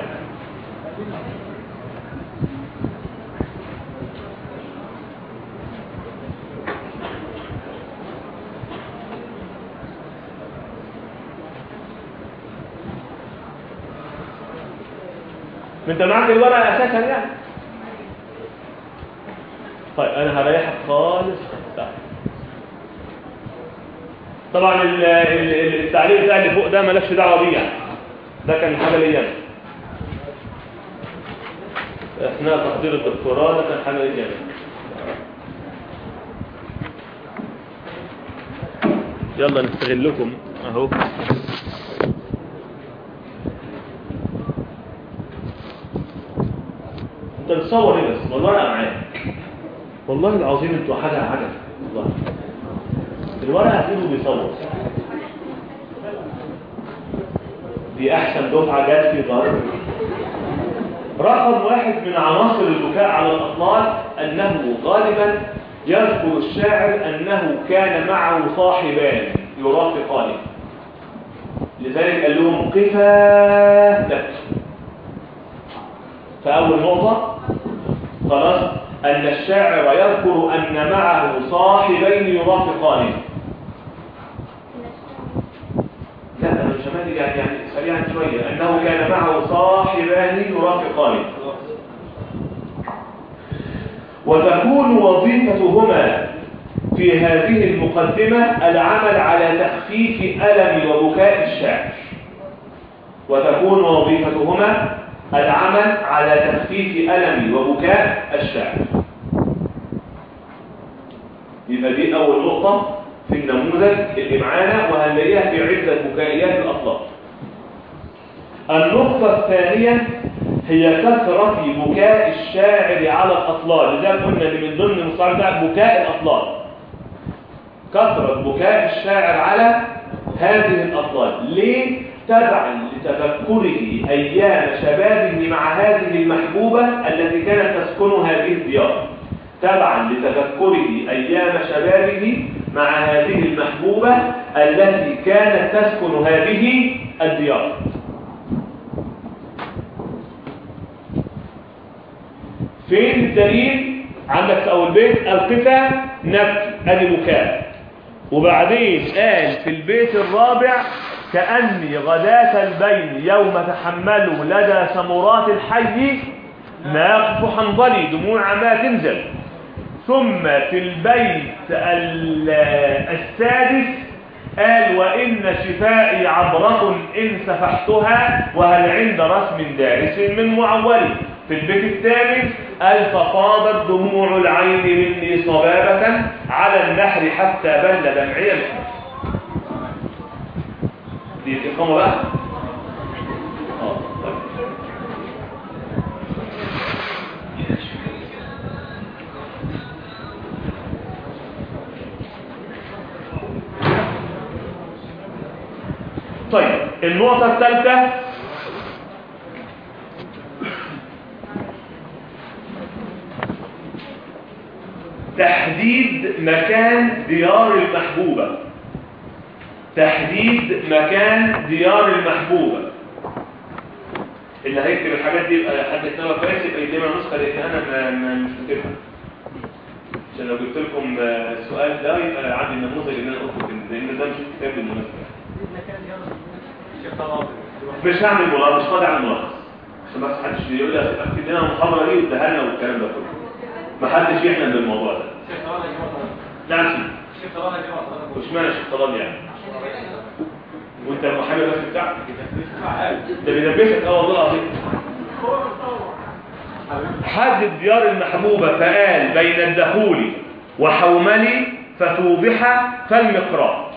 A: انت معاك الورقه اساسا يعني. طيب انا هريحك خالص. طبعا التعليق بتاع اللي فوق ده مالكش دعوه بيه يعني، ده كان حاجه ليا اثناء تحضير الدكتوراه، ده كان حاجه ليا. يلا نستغلكم اهو. انت بتصور ايه بس؟ والله انا معاك والله العظيم، انتوا حاجه عجب والله. الورقه هتلاقيه بيصور. دي احسن دفعه جت في ظهر. رقم واحد من عناصر البكاء على الاطلال انه غالبا يذكر الشاعر انه كان معه صاحبان يرافقانه، لذلك قال لهم قفا لك. فاول نقطه خلاص ان الشاعر يذكر ان معه صاحبين يرافقانه. لا انا مش همالي يعني سريعا شويه. انه كان معه صاحبان يرافقانه، وتكون وظيفتهما في هذه المقدمة العمل على تخفيف ألم وبكاء الشاعر. وتكون وظيفتهما العمل على تخفيف ألم وبكاء الشاعر. يبقى دي أول نقطة في النموذج اللي معانا، وهنلاقيها في عدة بكائيات الأطلال. النقطة الثانية هي كثرة بكاء الشاعر على الأطلال. لذلك قلنا ان من ضمن المصطلح ده بكاء الأطلال، كثرة بكاء الشاعر على هذه الأطلال. ليه؟ تبعا لتذكره أيام شبابه مع هذه المحبوبة التي كانت تسكن هذه الديار. تبعا لتذكره أيام شبابه مع هذه المحبوبة التي كانت تسكن هذه الديار. فين الدليل؟ عندك في أول بيت القفا نبكي أدي بكاء، وبعدين قال في البيت الرابع كأني غداة البين يوم تحملوا لدى ثمرات الحي ناقف حنظلي دموع ما تنزل. ثم في البيت السادس قال وإن شفائي عبرة إن سفحتها وهل عند رسم دارس من معولي. في البيت الثامن قال ففاضت دموع العين مني صبابة على النحر حتى بل دمعي الحمر. دي تفهموا بقى؟ طيب النقطة الثالثة تحديد مكان ديار المحبوبة. تحديد مكان ديار المحبوبة. اللي هيكتب الحاجات دي يبقى حدثنا كويس، يبقى يدينا نسخة لان انا مش فاكرها، عشان لو جبت لكم السؤال ده يبقى عندي النموذج اللي انا قلته لان ده مش كتاب بالمناسبة. مش هعمل ملخص، مش طالع الملخص عشان بس محدش يقول لي اكتب لنا المحاضرة دي واديها لنا والكلام ده كله. محدش يحلم بالموضوع ده. نعم شيخ طلال وش معنى شيخ طلال يعني؟ وانت المحامي بس بتاعك ده بيدبسك والله العظيم. حدد ديار المحبوبة فقال بين الدخول وحوملي فتوضح فالمقراء.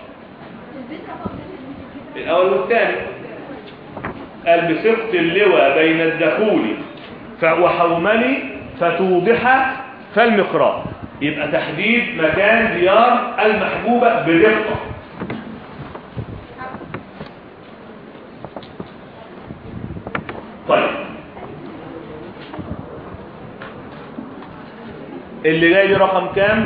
A: الأول والثاني قال بسقط اللواء بين الدخول وحوملي فتوضح فالمقراء. يبقى تحديد مكان ديار المحبوبة بدقة. طيب اللي جاي رقم كام؟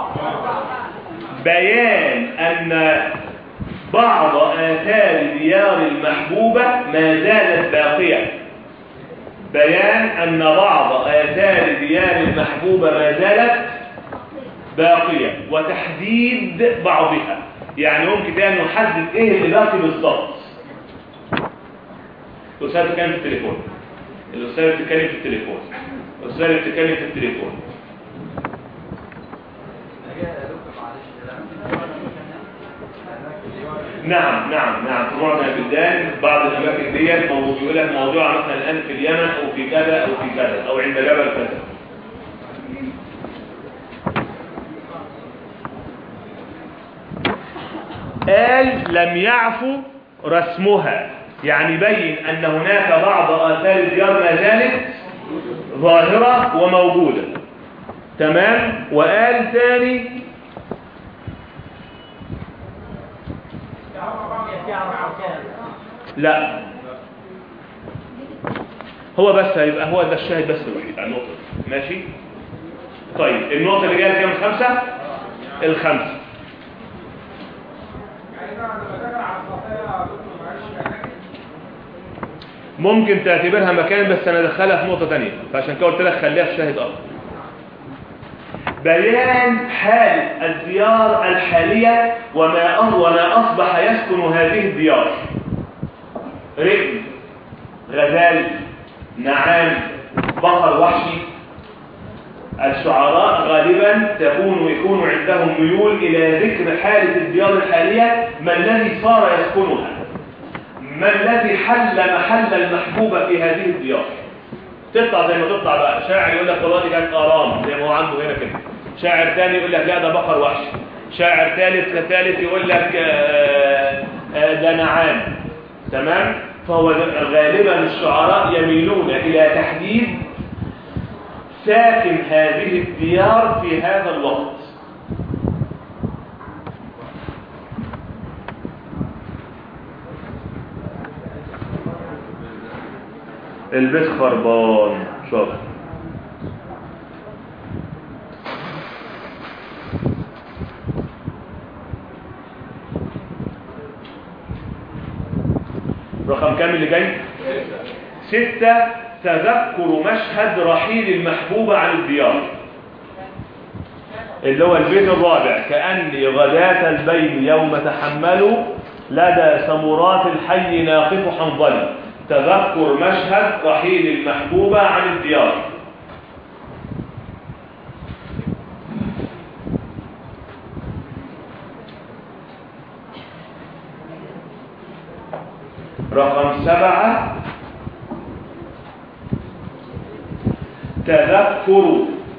A: بيان أن بعض آثار ديار المحبوبة ما زالت باقية. بيان أن بعض آثار ديار المحبوبة ما زالت باقية وتحديد بعضها. يعني ممكن كده نحدد ايه اللي باقي بالظبط. الأستاذ بتتكلم في التليفون، الأستاذ بتتكلم في التليفون، الأستاذ بتتكلم في التليفون. نعم في معظم البلدان بعض الأماكن ديت بيقول لك موضوع مثلا الآن في اليمن أو في كذا أو في كذا أو عند جبل كذا. قال لم يعفو رسمها، يعني بين أن هناك بعض آثار الديار ما زالت ظاهرة وموجودة. تمام. وقال ثاني لا هو بس هيبقى هو ده الشاهد بس الوحيد على النقطة. ماشي. طيب النقطة اللي جاية كام؟ الخمسة. ممكن تعتبرها مكان بس انا ادخلها في نقطة تانية، فعشان كده قلت لك خليها في شاهد اخر. بيان حالة الديار الحالية وما اصبح يسكن هذه الديار. رئم، غزال، نعام، بقر وحشي. الشعراء غالبا يكون عندهم ميول الى ذكر حالة الديار الحالية، ما الذي صار يسكنها، ما الذي حل محل المحبوبة في هذه الديار. تطلع زي ما تطلع بقى. شاعر يقول لك والله دي كانت آرام زي ما هو عنده هنا كده، شاعر ثاني يقول لك لا ده بقر وحش، شاعر ثالث يقول لك ده نعام. تمام. فهو غالبا الشعراء يميلون إلى تحديد ساكن هذه الديار في هذا الوقت. البيت خربان. شوف رقم كام اللي جاي؟ 6 تذكر مشهد رحيل المحبوبة عن الديار، اللي هو البيت الرابع. كأني غداة البين يوم تحملوا لدى سمرات الحي ناقف حنظلي. تذكر مشهد رحيل المحبوبة عن الديار. رقم 7 تذكر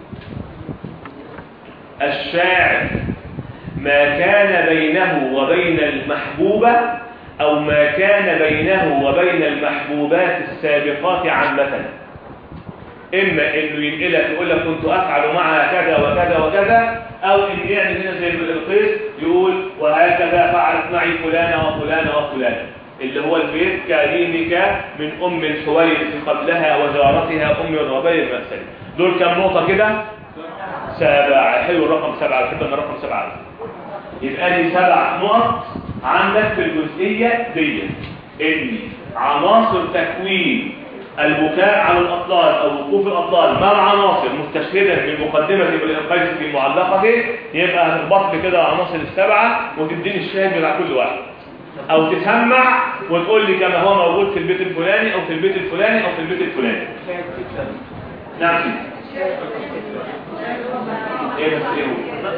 A: الشاعر ما كان بينه وبين المحبوبة أو ما كان بينه وبين المحبوبات السابقات عامة. إما إنه ينقلك يقول لك كنت أفعل معها كذا وكذا وكذا، أو إن يعمل هنا زي القيس يقول وهكذا فعلت معي فلانة وفلانة وفلانة، اللي هو البيت كريمك من أم الحويرث قبلها وجارتها أم الربيع المأسلي. دول كم نقطة كده؟ 7. حلو الرقم 7، بحب أن الرقم 7. يبقى لي 7 نقط عندك في الجزئية دي. إن عناصر تكوين البكاء على الأطلال أو وقوف الأطلال مع عناصر مستشهدة من مقدمة بالإنقاذ في معلقته، يبقى هتربط لي كده عناصر ال7 وتديني الشاهد بتاع كل واحد، أو تسمع وتقول لي كما هو موجود في البيت الفلاني أو في البيت الفلاني أو في البيت الفلاني. نعم. ايه بس ايه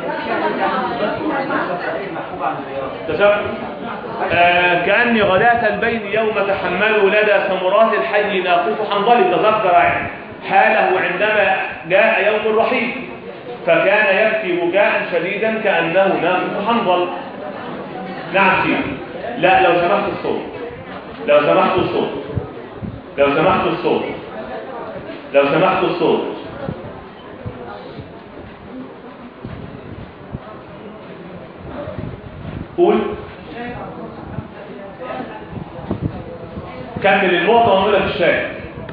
A: كأني غداة البين يوم تحملوا لدى سمرات الحي ناقف حنظلي. تذكر يعني حاله عندما جاء يوم الرحيل، فكان يبكي بكاء شديدا كأنه ناقف حنظل. نعم فيه. لا لو سمحت الصوت، لو سمحت الصوت، لو سمحت الصوت، لو سمحت الصوت. قول كمل النقطة ونقولها في الشاهد.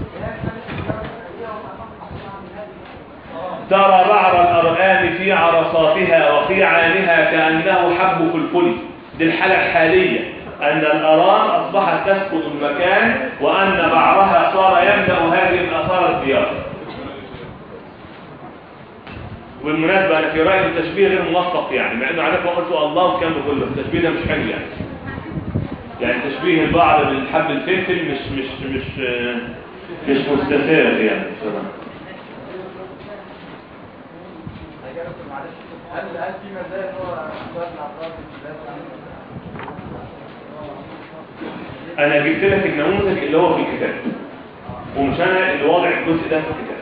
A: ترى بعر الأرآم في عرصاتها وقيعانها كأنه حب فلفل. دي الحالة الحالية، أن الأرام أصبحت تسكن المكان وأن بعرها صار يملأ هذه الآثار الديار. والمناسبة أنا في رأيي التشبيه غير موفق، يعني مع أنه عادة قلت الله وكان بقول له التشبيه ده مش حلو يعني تشبيه البعض بالحب الفلفل مش مستساغ يعني.
E: هل في مزايا هو
A: أنا جبت لك النموذج اللي هو في الكتاب، ومش أنا اللي واضع الجزء ده في الكتاب.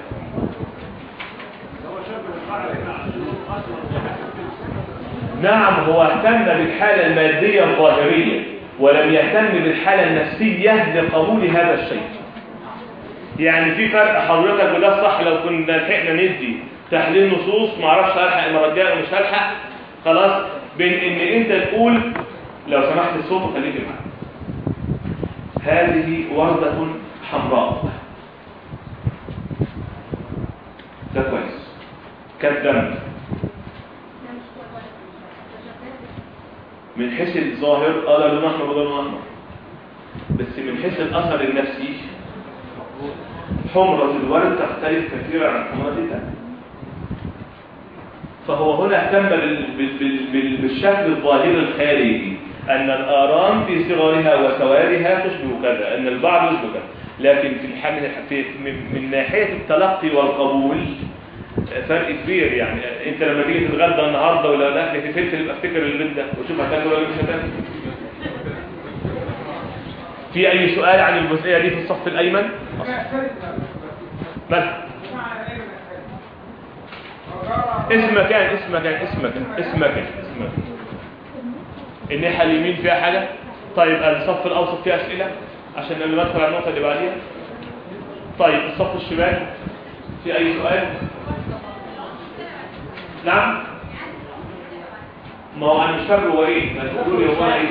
A: نعم هو اهتم بالحالة المادية الظاهرية ولم يهتم بالحالة النفسية لقبول هذا الشيء. يعني في فرق حضرتك، وده الصح لو كنا لحقنا ندي تحليل نصوص، معرفش هلحق المرة الجاية ومش هلحق خلاص، بين ان انت تقول لو سمحت الصوت وخليك معايا هذه وردة حمراء، ده كويس كالدم من حيث الظاهر ده لون احمر وده لون احمر، بس من حيث الاثر النفسي حمرة الورد تختلف كثيرا عن حمرة الدم. فهو هنا اهتم بالشكل الظاهري الخارجي، أن الآرام في صغرها وسوادها تشبه كذا، أن البعض يشبه كذا، لكن من ناحية التلقي والقبول فرق كبير. يعني أنت لما تيجي تتغدى النهاردة ولا لا في فلفل يبقى افتكر البيت ده وشوف هتاكل ولا مش هتاكل. في أي سؤال عن الجزئية دي في الصف الأيمن؟ ماذا؟ اسمك الناحية اليمين فيها حاجة؟ طيب الصف الأوسط فيها أسئلة عشان لما ندخل على النقطة اللي بعديها. طيب الصف الشمال في أي سؤال؟ نعم؟ ما هو أنا مش فاكر هو إيه؟ ما تقولوا لي هو إيه؟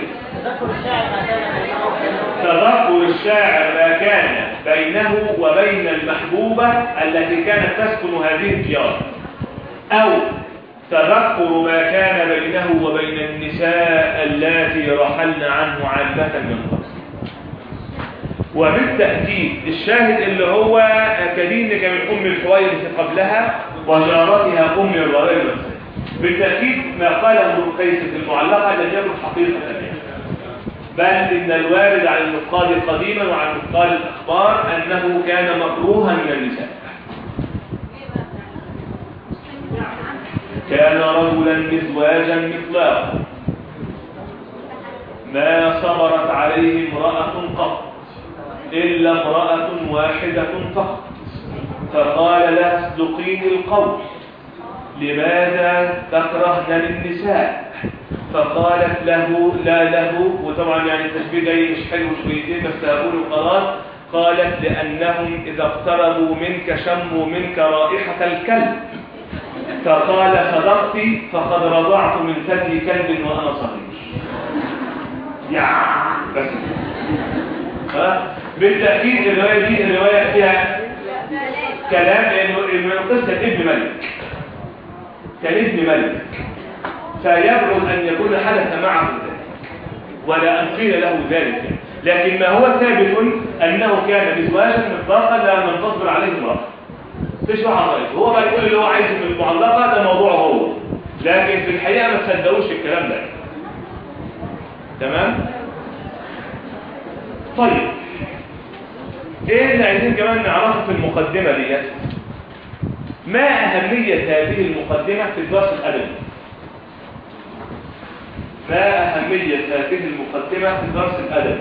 A: تذكر الشاعر ما كان بينه وبين المحبوبة التي كانت تسكن هذه الديار، أو تذكر ما كان بينه وبين النساء اللاتي رحلن عنه عامة من قبل. وبالتأكيد الشاهد اللي هو كدينك من أم الحويرث قبلها وجارتها أم الغرائب. بالتأكيد ما قاله ابن قيس في المعلقة لم يكن حقيقة يعني. بل إن الوارد عن النقاد قديما وعن نقاد الأخبار أنه كان مكروها من النساء. كان رجلا مزواجا مطلاقا ما صبرت عليه امرأة قط إلا امرأة واحدة فقط، فقال لا تصدقيني القول، لماذا تكرهن النساء؟ فقالت له لا له، وطبعا يعني التشبيه جاي مش حلو شويتين بس هقوله خلاص. قالت لأنهم إذا اقتربوا منك شموا منك رائحة الكلب، فقال صدقت فقد رضعت من ثدي كلب وأنا صغير. بس بالتأكيد الرواية دي الرواية فيها كلام لأنه القصة ابن ملك، كان ابن ملك، فيبعد أن يكون حدث معه ذلك ولا أن قيل له ذلك. لكن ما هو ثابت أنه كان مزواجا مطلقا لا من تصبر عليه امرأة. فيش واحد رأيه هو بقى يقول اللي هو عايزه في المعلقة ده موضوعه هو، لكن في الحقيقة ما تصدقوش الكلام ده. تمام؟ طيب ايه اللي عايزين كمان نعرفه في المقدمة دي؟ ما أهمية هذه المقدمة في الدرس الأدبي؟ ما أهمية هذه المقدمة في الدرس الأدبي؟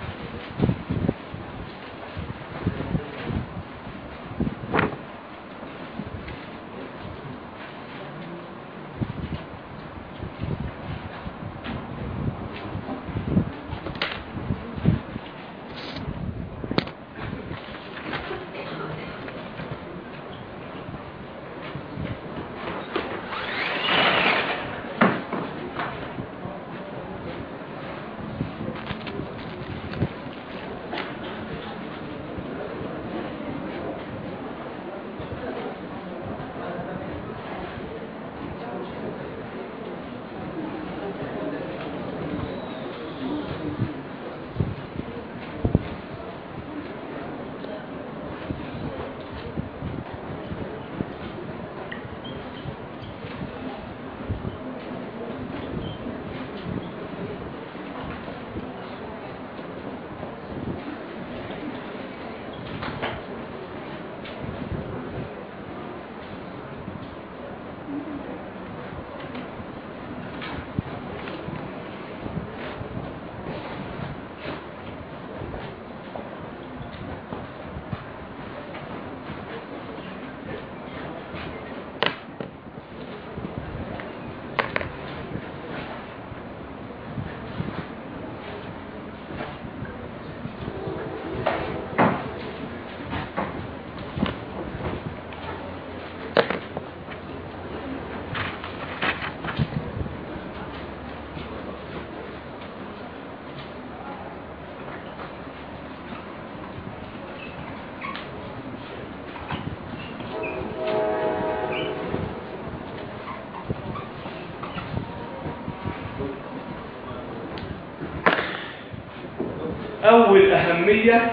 A: أول أهمية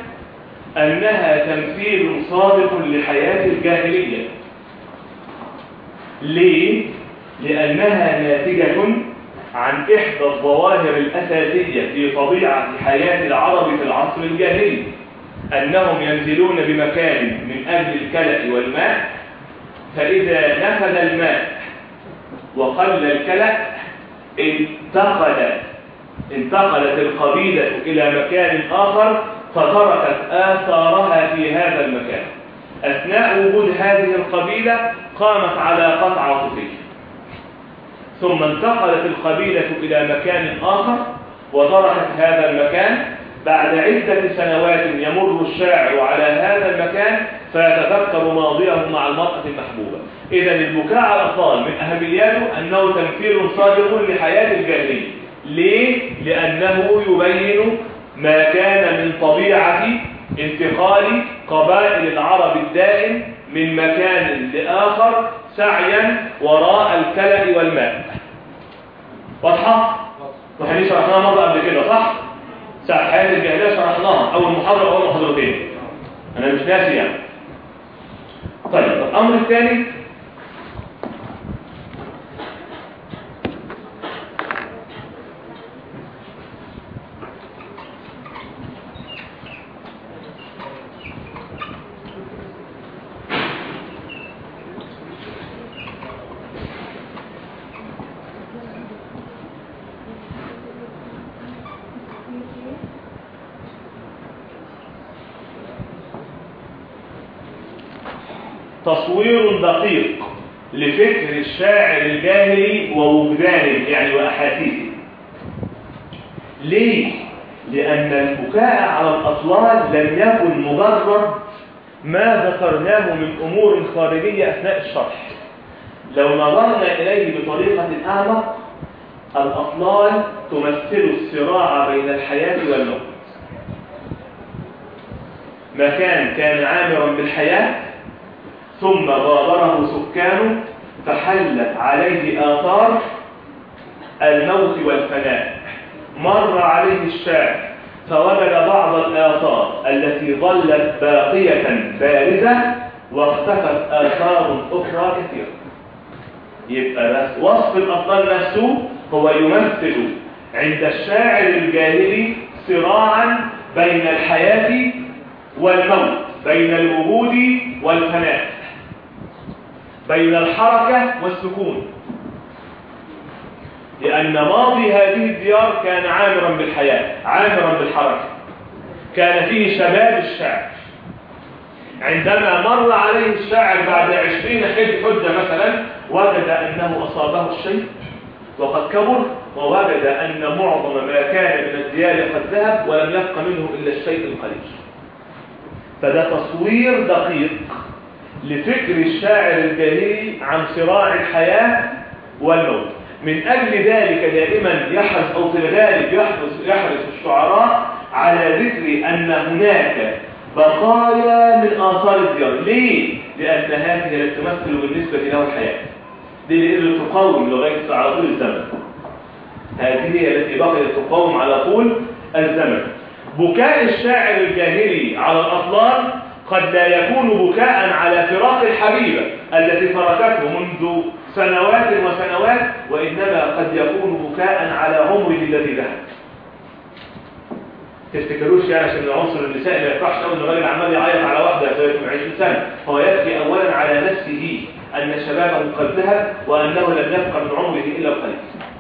A: أنها تمثيل صادق لحياة الجاهلية. ليه؟ لأنها ناتجة عن إحدى الظواهر الأساسية في طبيعة حياة العرب في العصر الجاهلي، أنهم ينزلون بمكان من أجل الكلأ والماء، فإذا نفذ الماء وقل الكلأ انتقلت القبيلة إلى مكان آخر فتركت آثارها في هذا المكان. أثناء وجود هذه القبيلة قامت علاقات عاطفية، ثم انتقلت القبيلة إلى مكان آخر وتركت هذا المكان. بعد عدة سنوات يمر الشاعر على هذا المكان فيتذكر ماضيه مع المرأة المحبوبة. إذا البكاء على الأطفال من أهمياته أنه تمثيل صادق لحياة الجاهلية. ليه؟ لأنه يبين ما كان من طبيعة انتقال قبائل العرب الدائم من مكان لآخر سعيا وراء الكلأ والماء. واضحة؟ وحديث شرحناها مرة قبل كده صح؟ ساعة حياة الجاهلية شرحناها أول محاضرة أول محاضرتين، أنا مش ناسي يعني. طيب الأمر الثاني تصوير دقيق لفكر الشاعر الجاهلي ووجدانه يعني وأحاسيسه. ليه؟ لأن البكاء على الأطلال لم يكن مجرد ما ذكرناه من أمور خارجية أثناء الشرح. لو نظرنا إليه بطريقة أعمق، الأطلال تمثل الصراع بين الحياة والموت. مكان كان عامرا بالحياة ثم غادره سكانه فحلت عليه آثار الموت والفناء. مر عليه الشاعر فوجد بعض الآثار التي ظلت باقية بارزة واختفت آثار أخرى كثيرة. يبقى بس وصف الأطلال نفسه هو يمثل عند الشاعر الجاهلي صراعا بين الحياة والموت، بين الوجود والفناء، بين الحركة والسكون. لأن ماضي هذه الديار كان عامرا بالحياة، عامرا بالحركة، كان فيه شباب الشاعر. عندما مر عليه الشاعر بعد 20 حجة مثلا، وجد أنه أصابه الشيء وقد كبر، ووجد أن معظم ما كان من الديار قد ذهب ولم يبق منه إلا الشيء القليل. فده تصوير دقيق لفكر الشاعر الجاهلي عن صراع الحياة والموت. من أجل ذلك دائما يحرص أو في الغالب يحرص الشعراء على ذكر أن هناك بقايا من آثار الديار. ليه؟ لأن هذه التي تمثل بالنسبة له الحياة، دي اللي تقاوم لغاية على طول الزمن. هذه هي التي بقيت تقاوم على طول الزمن. بكاء الشاعر الجاهلي على الأطلال قد لا يكون بكاء على فراق الحبيبة التي تركته منذ سنوات وسنوات، وإنما قد يكون بكاء على عمره الذي ذهب. تفتكروش يعني عشان عنصر النساء ما يفرحش قوي ان الراجل عمال يعيط على واحده سويت من 20 سنه، هو يبكي اولا على نفسه ان شبابه قد ذهب وانه لم يبقى من عمره الا القليل.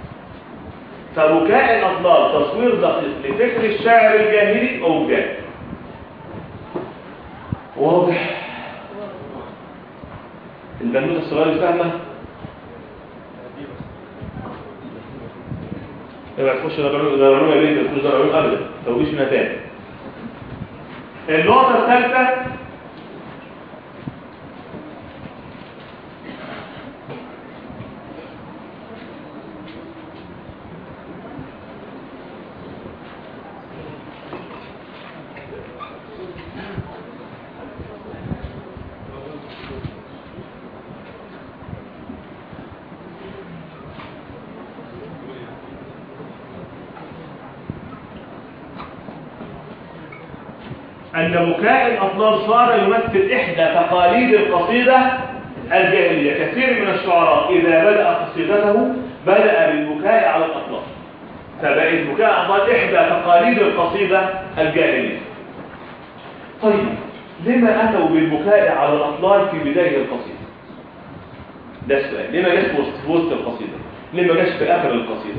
A: فبكاء الاطلال تصوير دقيق لفكر الشاعر الجاهلي او بكاء واضح. البنوته الصغيره فاهمه؟ يبقى تخش ضروري يا بنت، تخش ضروري ابدا، ما توجيش منها تاني. النقطه الثالثه أن بكاء الأطلال صار يمثل إحدى تقاليد القصيدة الجاهلية. كثير من الشعراء إذا بدأ قصيدته بدأ بالبكاء على الأطلال، فبقت بكاء الأطلال إحدى تقاليد القصيدة الجاهلية. طيب لما أتوا بالبكاء على الأطلال في بداية القصيدة؟ ده السؤال. لما جاش في وسط القصيدة؟ لما جاش في آخر القصيدة؟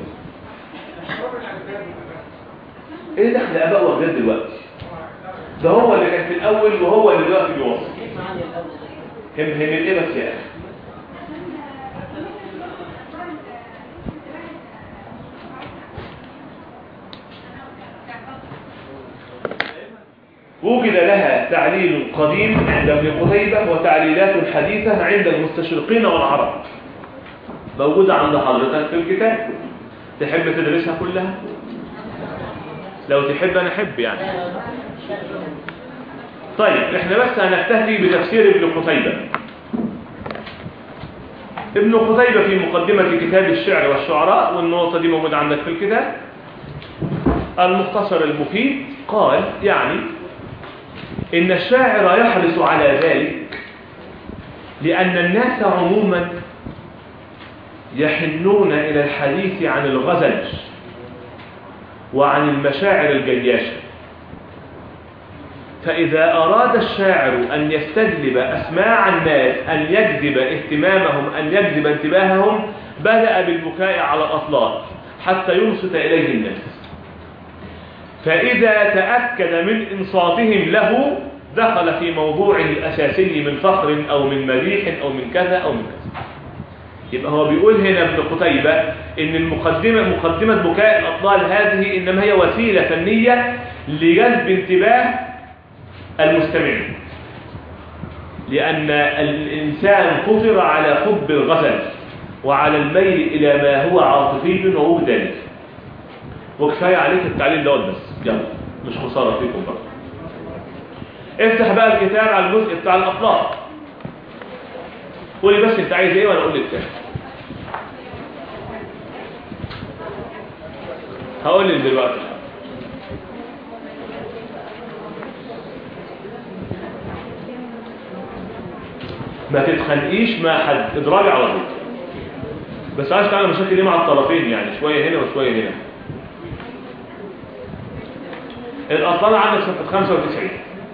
A: إيه دخل آباء وأجداد دلوقتي؟ ده هو اللي كان في الأول وهو اللي دلوقتي بيوصل. هم ايه بس يا أخي؟ وجد لها تعليل قديم عند ابن قتيبة وتعليلات حديثة عند المستشرقين والعرب، موجودة عند حضرتك في الكتاب. تحب تدرسها كلها؟ لو تحب أنا أحب يعني. طيب احنا بس هنكتفي بتفسير ابن قتيبة. ابن قتيبة في مقدمة كتاب الشعر والشعراء، والنقطة دي موجودة عندك في الكتاب، المختصر المفيد قال يعني إن الشاعر يحرص على ذلك لأن الناس عموما يحنون إلى الحديث عن الغزل وعن المشاعر الجياشة، فإذا أراد الشاعر أن يستجلب أسماع الناس، أن يجذب اهتمامهم، أن يجذب انتباههم، بدأ بالبكاء على الأطلال حتى ينصت إليه الناس، فإذا تأكد من إنصاتهم له دخل في موضوعه الأساسي من فخر أو من مديح أو من كذا أو من كذا. يبقى هو بيقول هنا ابن قتيبة إن مقدمة بكاء الأطلال هذه إنما هي وسيلة فنية لجذب انتباه المستمعين، لأن الإنسان فطر على حب الغزل وعلى الميل إلى ما هو عاطفي ووجداني. وكفاية عليك التعليل دوت بس، يلا مش خسارة فيكم بقى. افتح بقى الكتاب على الجزء بتاع الأطلال، قولي بس انت عايز ايه وانا اقول لك تاني. هقول لك دلوقتي ما تتخانقيش مع حد، اضربي على طول، بس عايز تعمل مشاكل ايه مع الطرفين، يعني شويه هنا وشويه هنا. الاطلال عندك صفحه 95.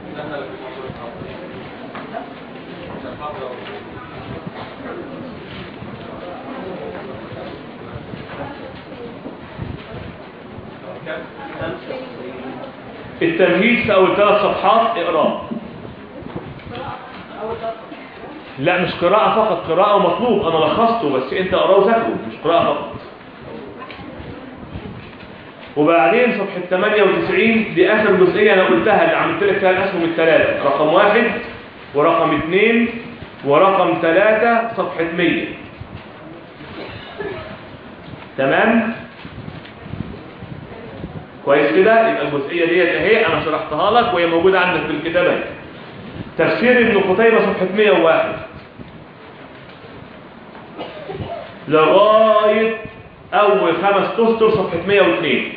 A: التمهيد في اول 3 صفحات اقراه. لا مش قراءة فقط، قراءة مطلوب، انا لخصته بس انت اقراه وذاكره، مش قراءة فقط. وبعدين صفحة 98 دي اخر جزئية انا قلتها اللي عملت لك فيها الاسهم الثلاثة، رقم 1 ورقم 2 ورقم 3 صفحة 100. تمام كويس كده؟ يبقى الجزئية ديت اهي انا شرحتها لك وهي موجودة عندك في الكتابة. تفسير ابن قتيبة صفحة 101 لغاية اول 5 اسطر صفحة 102.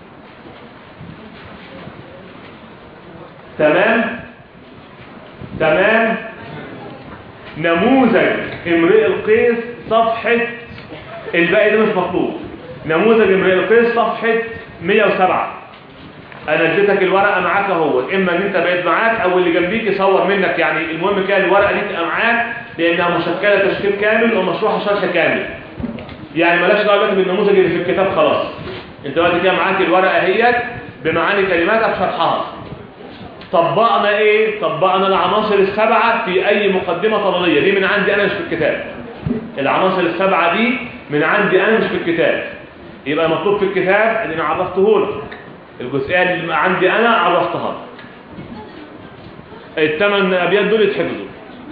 A: تمام. نموذج امرئ القيس صفحة، الباقي ده مش مطلوب. نموذج امرئ القيس صفحة 107. انا اديتك الورقه معاك اهو، اما ان انت بقيت معاك او اللي جنبيك يصور منك، يعني المهم كده الورقه دي تبقى معاك لانها مشكله تشكيل كامل ومشروحه شرح كامل، يعني مالكش دعوه بالنموذج اللي في الكتاب خلاص. انت دلوقتي كده معاك الورقه اهيت بمعاني كلماتها بشرحها. طبقنا ايه؟ طبقنا العناصر السبعه في اي مقدمه طلاليه، دي من عندي انا مش في الكتاب. العناصر السبعه دي من عندي انا مش في الكتاب، يبقى مطلوب في الكتاب اللي انا عرفته لك. الجزئيه اللي عندي انا عرفتها لك. ال8 ابيات دول يتحفظوا.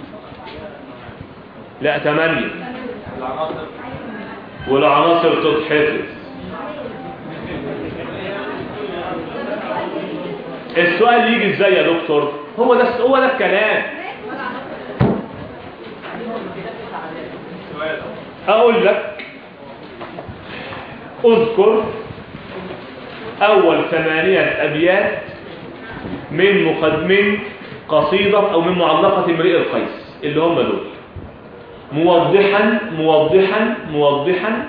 A: لا 8 والعناصر تتحفظ. السؤال يجي ازاي يا دكتور؟ هو ده الكلام. اقول لك اذكر اول 8 ابيات من قصيدة او من معلقة امرئ القيس اللي هم دول، موضحا موضحا موضحا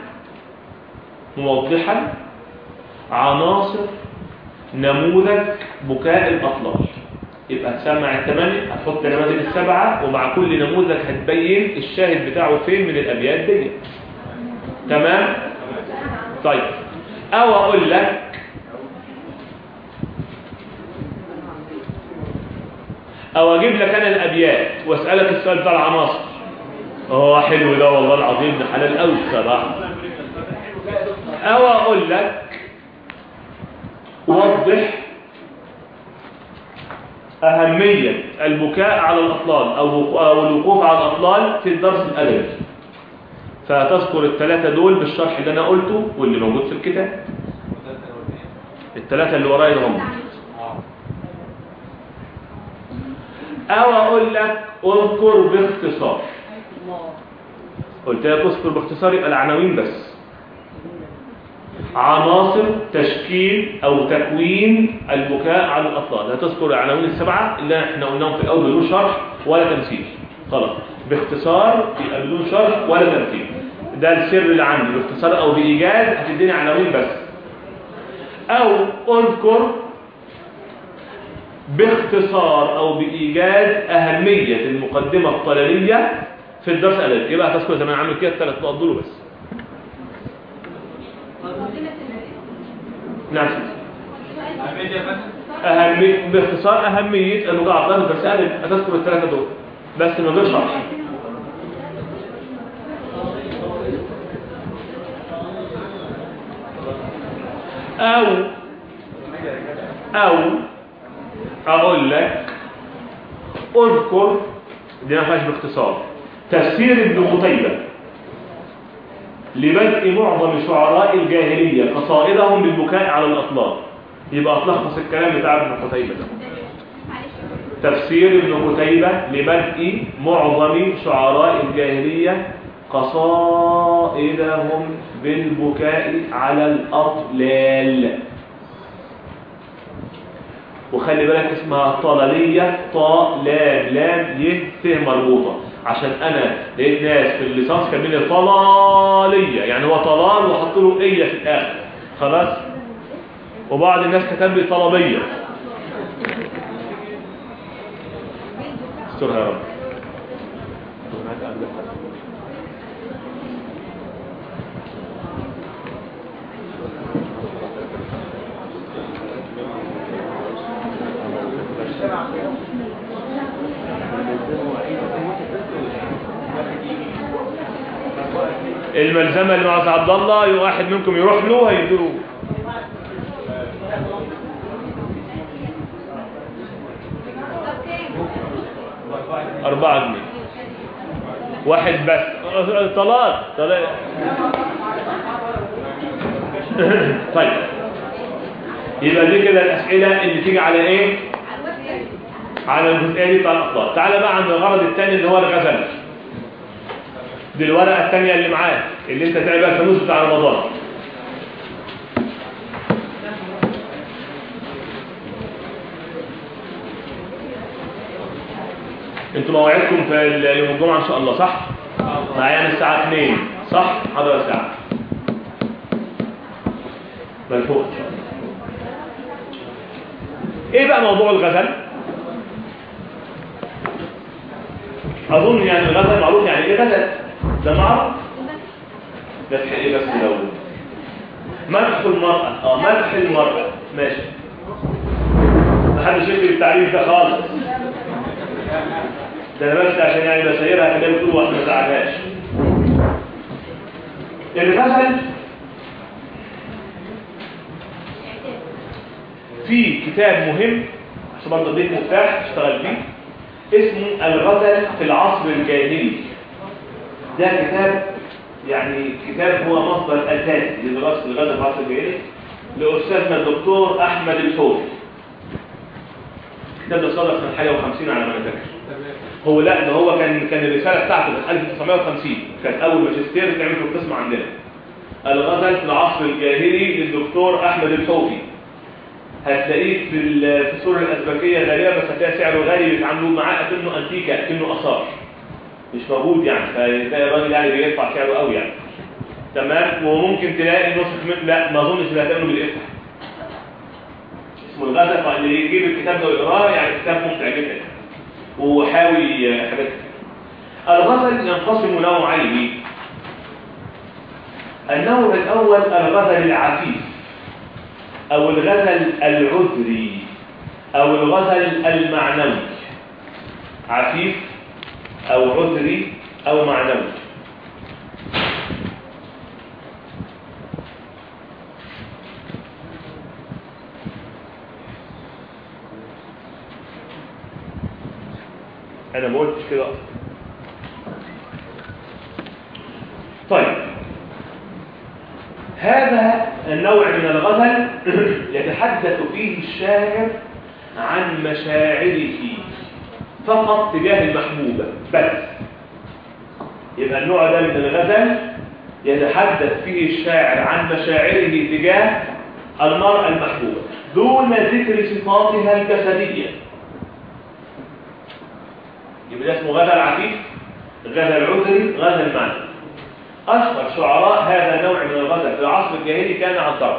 A: موضحا عناصر نموذج بكاء الأطلال. يبقى هتسمع ال8، هتحط نماذج ال7 ومع كل نموذج هتبين الشاهد بتاعه فين من الأبيات دي. تمام؟ طيب أو أقول لك أو أجيب لك أنا الأبيات وأسألك السؤال بتاع العناصر. حلو ده والله العظيم، ده حلال قوي الصراحة. أو أقول لك وضح أهمية البكاء على الأطلال أو الوقوف على الأطلال في الدرس الأدبي، فتذكر ال3 دول بالشرح اللي أنا قلته واللي موجود في الكتاب. ال3 اللي ورايا هم. أو أقول لك اذكر باختصار. قلت لك اذكر باختصار يبقى العناوين بس. عناصر تشكيل أو تكوين البكاء على الأطلال. هتذكر العناوين السبعة اللي احنا قلناهم في الأول بدون شرح ولا تمثيل، خلاص باختصار بدون شرح ولا تمثيل. ده السر اللي عندي، باختصار أو بإيجاز هتديني عناوين بس، أو أذكر باختصار أو بإيجاز أهمية المقدمة الطلالية في الدرس الألف. يبقى هتذكر زي ما عامل كده الثلاث نقط دول بس. نعم. باختصار أهمية المقاعدة في الدرس الألف هتذكر الثلاثة دول بس من غير شرح. أو أقول لك أذكر، دي ما فيهاش باختصار، تفسير ابن قتيبة لبدء معظم شعراء الجاهلية قصائدهم بالبكاء على الأطلال. يبقى أتلخص الكلام بتاع ابن قتيبة ده. تفسير ابن قتيبة لبدء معظم شعراء الجاهلية قصائدهم بالبكاء على الأطلال. وخلي بالك اسمها طلالية، طا لام لام ي ت مربوطة، عشان انا لقيت ناس في الليسانس كاتبين لي طلالية يعني هو طلال وحط له ايه في الاخر خلاص، وبعض الناس كتب لي طلبية. استرها يا رب. الملزمة اللي مع عبد الله واحد منكم يروح له هيديله 4 جنيه واحد بس. طلاق طيب يبقى دي كده الأسئلة اللي تيجي على ايه؟ على الجزئية دي بتاع الأطلاق. تعالى بقى عند الغرض الثاني اللي هو الغزل. دي الورقة الثانية اللي معاك اللي انت تعبها الفانوس بتاع رمضان. انتوا موعدكم في يوم الجمعة ان شاء الله صح؟ معايا الساعة 2 صح؟ حضر الساعة ملفوق ان شاء الله. ايه بقى موضوع الغزل؟ اظن يعني الغزل معروف يعني ايه غزل؟ ده معروف. بس ايه بس لو مدح المرأة مدح المرأة ماشي، محدش يكتب التعريف ده خالص، ده انا بس عشان يعني بسيرها كده بتقول واحد ما زعلهاش. الغزل في كتاب مهم عشان برضه اديك مفتاح تشتغل فيه اسمه الغزل في العصر الجاهلي. ده كتاب يعني كتاب هو مصدر اساسي لدراسه الغزل في العصر الجاهلي لاستاذنا الدكتور احمد الحوفي. الكتاب ده صدر سنه حاجه و50 على ما انا فاكر. هو لا ده هو كان الرساله بتاعته في 1950 كانت اول ماجستير اتعمل في القسم عندنا. الغزل في العصر الجاهلي للدكتور احمد الحوفي. هتلاقيه في السور الازبكيه غالبا بس هتلاقي سعره غالي بيتعاملوا معاه اكنه انتيكه اكنه اثار مش موجود يعني، فتلاقي الراجل يعني بيدفع سعره قوي يعني تمام. وممكن تلاقي نسخ لا ما اظنش اللي هتعمله بالافتح اسمه الغزل، اللي يجيب الكتاب ده ويقراه يعني كتاب ممتع جدا وحاوي حاجات كتير. الغزل ينقسم نوعين. النوع الاول الغزل العفيف او الغزل العذري او الغزل المعنوي. عفيف او عذري او معنوي. انا ما قلتش كده اصلا. طيب هذا النوع من الغزل يتحدث فيه الشاعر عن مشاعره فقط تجاه المحبوبة بس. يبقى النوع ده من الغزل يتحدث فيه الشاعر عن مشاعره تجاه المرأة المحبوبة دون ذكر صفاتها الجسدية. يبقى ده اسمه غزل عفيف، غزل عذري، غزل معنى. أشهر شعراء هذا النوع من الغزل في العصر الجاهلي كان عنترة.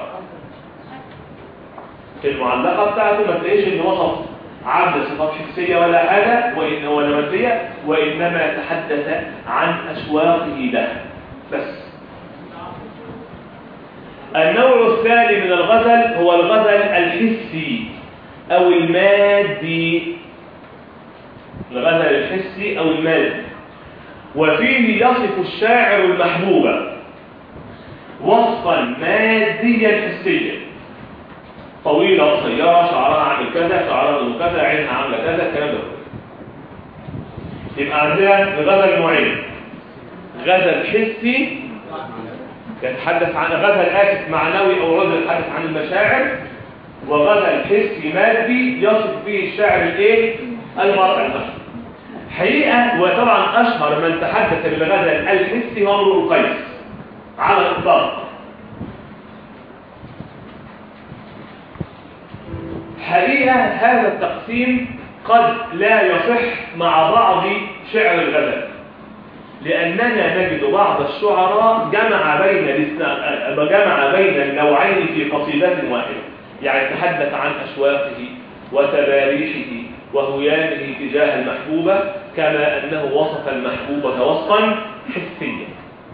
A: في المعلقة بتاعته ما تلاقيش إن وصف عبد صفات حسية ولا حاجة ولا مادية، وإنما يتحدث عن أشواقه له بس. النوع الثاني من الغزل هو الغزل الحسي أو المادي. الغزل الحسي أو المادي، وفيه يصف الشاعر المحبوبة وصفا ماديا حسيا، طويلة قصيرة، شعرها عامل كذا، شعرها عامل كذا، عينها عاملة كذا، الكلام ده. يبقى عندنا غزل نوعين: غزل حسي يتحدث عن غزل معنوي او غزل يتحدث عن المشاعر، وغزل حسي مادي يصف فيه الشاعر الايه؟ المرأة المحبوبة. حقيقة وطبعا اشهر من تحدث بالغزل الحسي هو امرؤ القيس على الاطلاق. حقيقة هذا التقسيم قد لا يصح مع بعض شعر الغزل، لأننا نجد بعض الشعراء جمع بين النوعين في قصيدة واحدة، يعني تحدث عن أشواقه وتباريحه وهيامه تجاه المحبوبة، كما أنه وصف المحبوبة وصفا حسيا.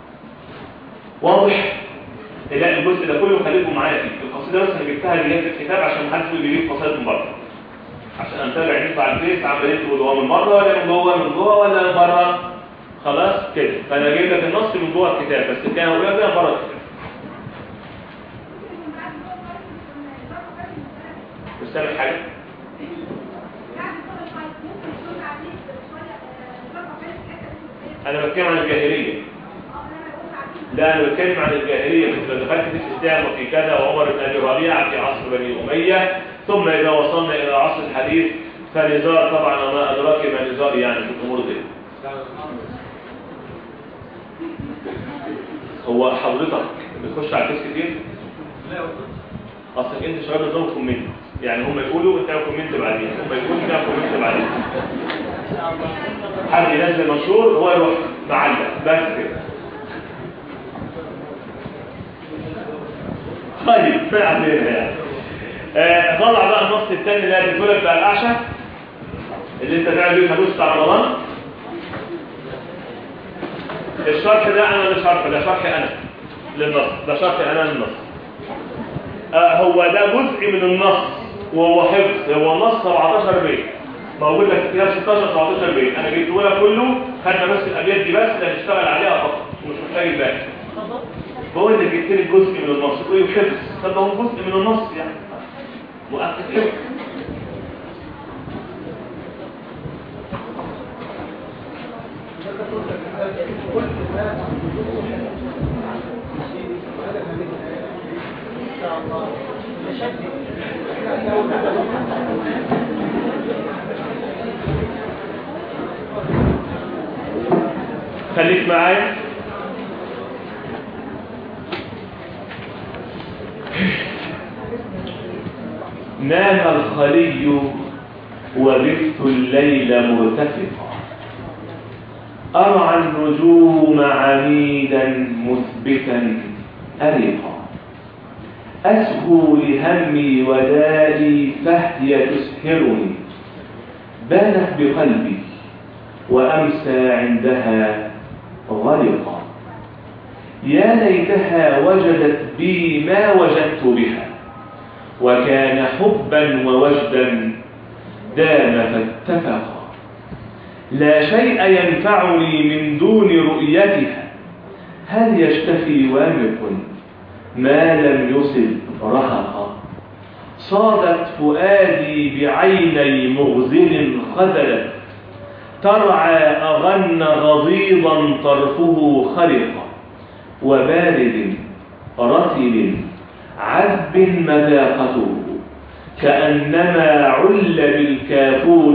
A: واضح؟ لا، الجزء ده كله خليكم معايا فيه. القصيدة بس أنا جبتها لجهاز الكتاب عشان محدش يقول لي جيب قصيدة من بره، عشان أنتابع الناس على الفيس عمال يكتبوا هو من بره ولا من جوه ولا من بره. خلاص كده، فأنا جايب لك النص من جوه الكتاب، بس كان هو جايبها بره الكتاب. مش سامع حاجة؟ أنا بتكلم عن الجاهلية. لا، أنا بتكلم عن الجاهلية. مثل دخلت في الإسلام وفي كذا وعمر بن أبي ربيعة في عصر بني أمية، ثم إذا وصلنا إلى العصر الحديث فنزار طبعا وما أدراك ما نزار يعني في الأمور دي. هو حضرتك بتخش على الفيس كتير؟ لا، اصلا انت شباب نظام كومنت، يعني هم يقولوا انت كومنت بعدين، هم يقولوا انت كومنت بعدين. حد ينزل مشهور هو يروح معلق بس كده. طيب ما علينا يعني. طلع بقى النص الثاني اللي هتقوله بتاع الاعشى اللي انت تعمل بيه الحدوث بتاع رمضان. الشرح ده انا مش شرح، ده شرحي انا للنص، ده شرحي انا للنص. هو ده جزء من النص وهو حفظ. هو النص 17 بيت موجود لك في كتاب 16 17 بيت، انا جبته لك كله، خدنا بس الابيات دي بس اللي هنشتغل عليها فقط، مش محتاج الباقي. بقول لك جبت لي جزء من النص، تقول لي حفظ، طب هو جزء من النص يعني مؤكد حفظ. خليك معايا. نام الخلي وبث الليل مرتفقا، أرعى النجوم عميدا مثبتا أرقا، أسهو لهمي ودائي فهي تسهرني، بانت بقلبي وأمسى عندها غرقا، يا ليتها وجدت بي ما وجدت بها، وكان حبا ووجدا دام فاتفقا، لا شيء ينفعني من دون رؤيتها، هل يشتفي وامق ما لم يصب رهقا، صادت فؤادي بعيني مغزل خذلت، ترعى أغن غضيضا طرفه خرقا، وبارد رطل عذب مذاقته، كأنما عل بالكافور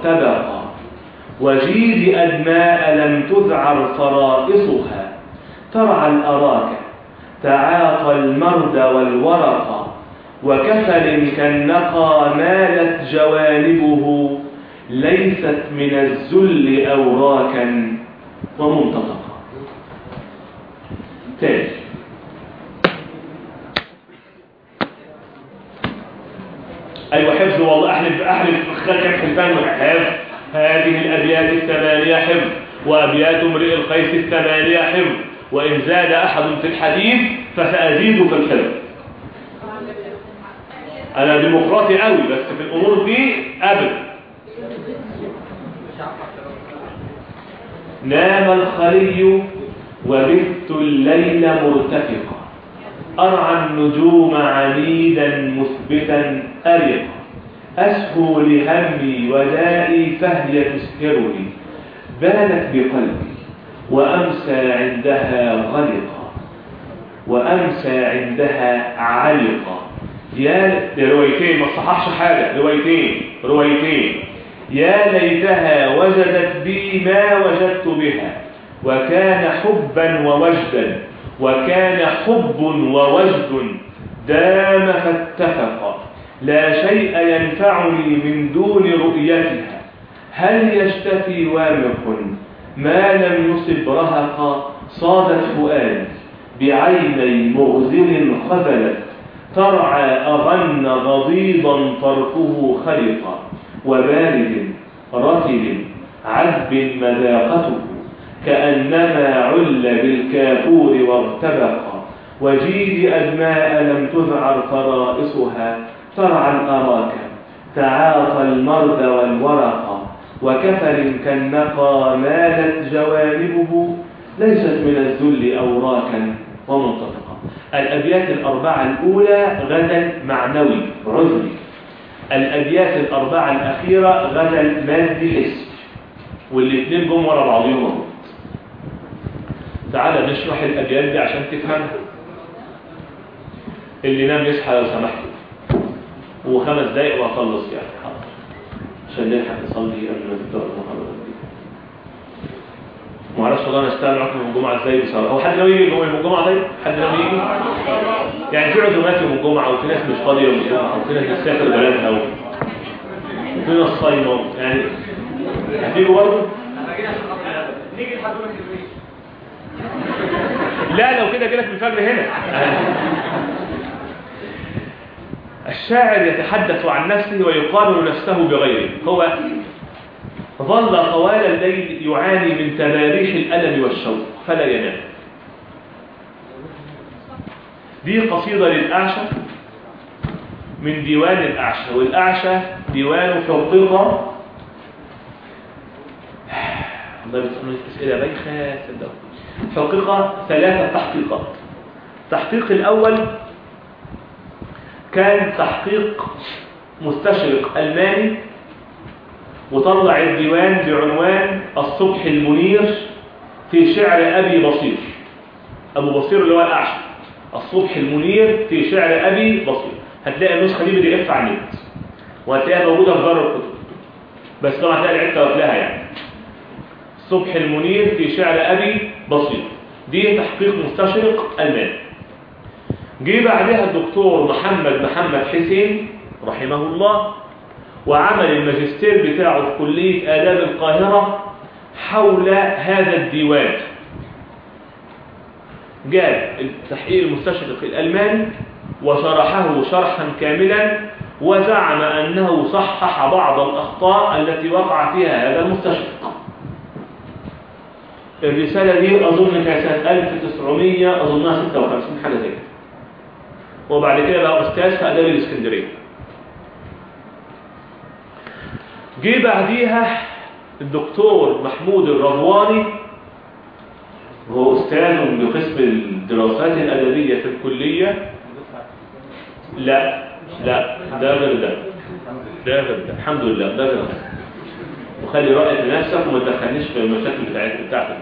A: واغتبقا، وجيد أدماء لم تذعر فرائصها، ترعى الأراك تعاطى المرد والورق وكفل كالنقى مالت جوانبه ليست من الذل أوراكا ومنتطقا. تاني أيوة حفظ والله أحلف خلق حلفان حفظ هذه الأبيات الثمانية حفظ وأبيات امرئ القيس الثمانية حفظ وإن زاد أحد في الحديث فسأزيد في الحفظ. أنا ديمقراطي قوي بس في الأمور دي أبدا. نام الخلي وبت الليل مرتفقا أرعى النجوم عنيدا مثبتا أرقا أسهو لهمي ودائي فهي تسهرني بانت بقلبي وأمسى عندها غلقا وأمسى عندها علقا. يا روايتين ما صححش حاجة روايتين يا ليتها وجدت بي ما وجدت بها وكان حبا ووجدا وكان حب ووجد دام فاتفقا لا شيء ينفعني من دون رؤيتها هل يشتفي وامق ما لم يصب رهقا صادت فؤادي بعيني مغزل خذلت ترعى أغن غضيضا طرفه خلقا وبارد رطل عذب مذاقته كأنما عل بالكافور وارتبقا وجيد أدماء لم تذعر فرائصها ترعى الأراك تعاطى المرد والورق وكفل كالنقى مالت جوانبه ليست من الذل أوراكا ومنطقا. الأبيات الأربعة الأولى غزل معنوي عذري، الأبيات الأربعة الأخيرة غزل مادي حسي، والاثنين جم ورا بعضهم. تعالى نشرح الأبيات دي عشان تفهمها. اللي نام يصحى لو سمحت، و5 دقايق وأخلص يعني حاضر عشان نلحق نصلي قبل ما تبدأ المحاضرة دي. ما اعرفش والله انا اشتغل معاكم يوم الجمعه ازاي بصراحه. هو حد ناوي يجي يوم الجمعه؟ طيب حد ناوي يجي؟ يعني في عزومات يوم الجمعه وفي ناس مش فاضيه يوم الجمعه وفي ناس بتسافر بلدها وفي ناس صايمه يعني هتيجوا برضه؟
E: نيجي لحد يوم الخميس.
A: لا لو كده جالك من الفجر هنا. الشاعر يتحدث عن نفسه ويقارن نفسه بغيره. هو ظل طوال الليل يعاني من تباريح الألم والشوق فلا ينام. دي قصيدة للأعشى من ديوان الأعشى، والأعشى ديوان حقيقة. الله بتسألوني أسئلة بايخة صدقوا. حقيقة 3 تحقيقات. التحقيق الأول كان تحقيق مستشرق ألماني وطلع الديوان بعنوان الصبح المنير في شعر أبي بصير. أبو بصير اللي هو الأعشى. الصبح المنير في شعر أبي بصير. هتلاقي النسخة دي PDF على النت وهتلاقيها موجودة في دار الكتب، بس طبعا هتلاقي العدة قبلها يعني. الصبح المنير في شعر أبي بصير دي تحقيق مستشرق ألماني. جه بعدها الدكتور محمد حسين رحمه الله وعمل الماجستير بتاعه في كلية آداب القاهرة حول هذا الديوان. جاب التحقيق المستشرق الألماني وشرحه شرحا كاملا وزعم أنه صحح بعض الأخطاء التي وقع فيها هذا المستشرق. الرسالة دي أظن كانت سنة 1956 حاجة زي كده. وبعد كده بقى أستاذ في آداب الإسكندرية. جه بعديها الدكتور محمود الرضواني وهو أستاذ بقسم الدراسات الأدبية في الكلية. لا ده غير ده الحمد لله ده غير ده. وخلي رأيك لنفسك وما تدخلنيش في المشاكل بتاعتك.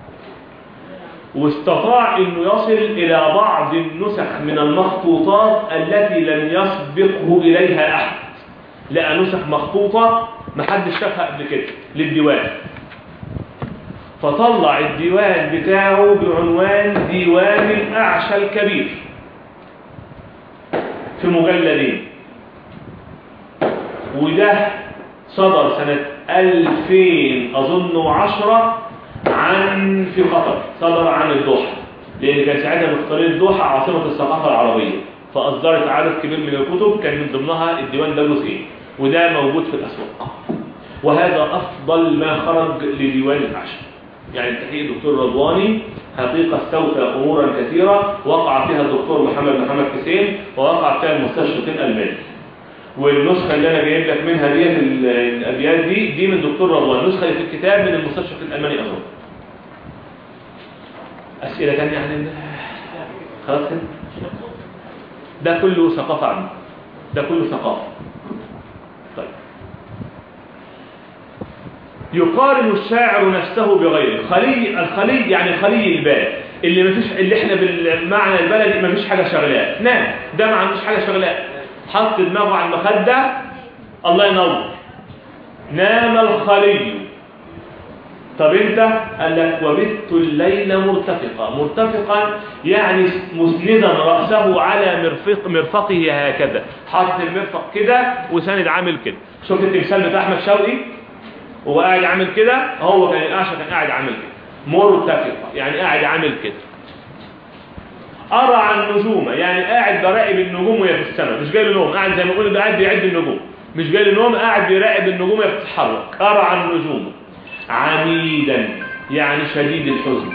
A: واستطاع انه يصل الى بعض النسخ من المخطوطات التي لم يسبقه اليها احد. لقى نسخ مخطوطة محدش شافها قبل كده للديوان. فطلع الديوان بتاعه بعنوان ديوان الأعشى الكبير في مجلدين، وده صدر سنة 2010 في قطر، صدر عن الدوحة، لأن كان ساعتها مختارين الدوحة عاصمة الثقافة العربية، فأصدرت عدد كبير من الكتب كان من ضمنها الديوان ده جزئين، وده موجود في الأسواق. وهذا أفضل ما خرج لديوان الأعشى. يعني التحقيق الدكتور رضواني حقيقة استوفى أمورا كثيرة وقع فيها الدكتور محمد حسين، ووقع فيها المستشرق الألماني. والنسخة اللي أنا جايب لك منها دي الأبيات دي من الدكتور رضواني، النسخة اللي في الكتاب من المستشرق الألماني أظن. أسئلة تانية عن خلاص كده؟ ده كله ثقافة عنه، ده كله ثقافة. طيب، يقارن الشاعر نفسه بغيره. الخلي يعني خلي البال، اللي احنا بالمعنى البلدي ما فيش حاجة شغلاه، نام، ده ما عندوش حاجة شغلاه، حط دماغه على المخدة، الله ينور، نام الخلي. طب انت قال لك وبت الليل مرتفقا يعني مسندا رأسه على مرفقه هكذا، حاطط المرفق كده وساند عامل كده. شفت التمثال بتاع احمد شوقي وهو قاعد عامل كده؟ هو كان الأعشى كان قاعد عامل كده، مرتفقه يعني قاعد عامل كده. أرى النجوم يعني قاعد براقب النجوم وهي في السماء، مش جاي له نوم، قاعد زي ما يقولوا قاعد بيعد النجوم، مش جاي له نوم، قاعد بيراقب النجوم وهي بتتحرك. أرى النجوم عميدا يعني شديد الحزن.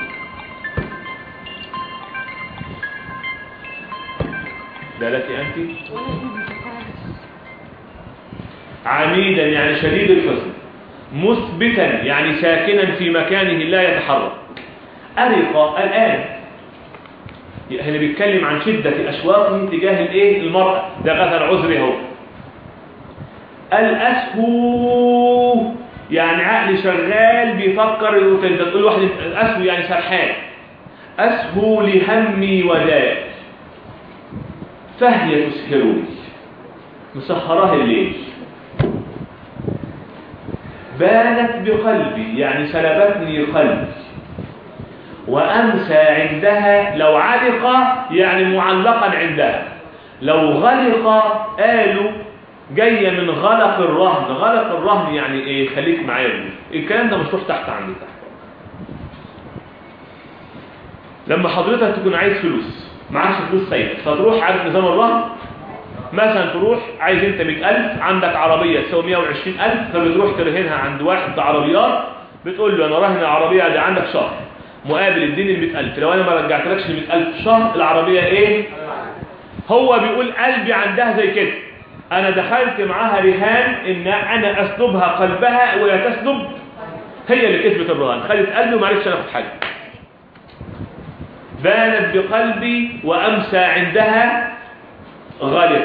A: ده لك أنت عميدا يعني شديد الحزن، مثبتا يعني ساكنا في مكانه لا يتحرك. أرق الآن هنا بيتكلم عن شدة أشواقه تجاه المرأة، ده غثى عذري هو. الأسهو يعني عقل شغال بيفكر، تقول واحد الأسهو يعني سرحان. أسهو لهمي وداء فهي تسهرني، مسهراه الليل. بانت بقلبي يعني سلبتني قلبي، وأمسى عندها. لو علق يعني معلقا عندها، لو غلق قالوا جاية من غلق الرهن. غلق الرهن يعني ايه؟ خليك معايا، الكلام ده مشروح تحت عندي تحت. لما حضرتك تكون عايز فلوس، معكش فلوس سايبه، فتروح عارف نظام الرهن مثلا، تروح عايز انت 100,000، عندك عربية تساوي 120,000، فبتروح ترهنها عند واحد عربيات، بتقول له انا راهن العربية دي عندك شهر، مقابل اديني 100,000، لو انا ما رجعتلكش 100,000 شهر العربية ايه؟ هو بيقول قلبي عندها زي كده، انا دخلت معاها رهان ان انا اسلبها قلبها ولا تسلب، هي اللي كسبت الرهان، خدت قلبي وما عرفتش اخد حاجة. بانت بقلبي وامسى عندها غلق.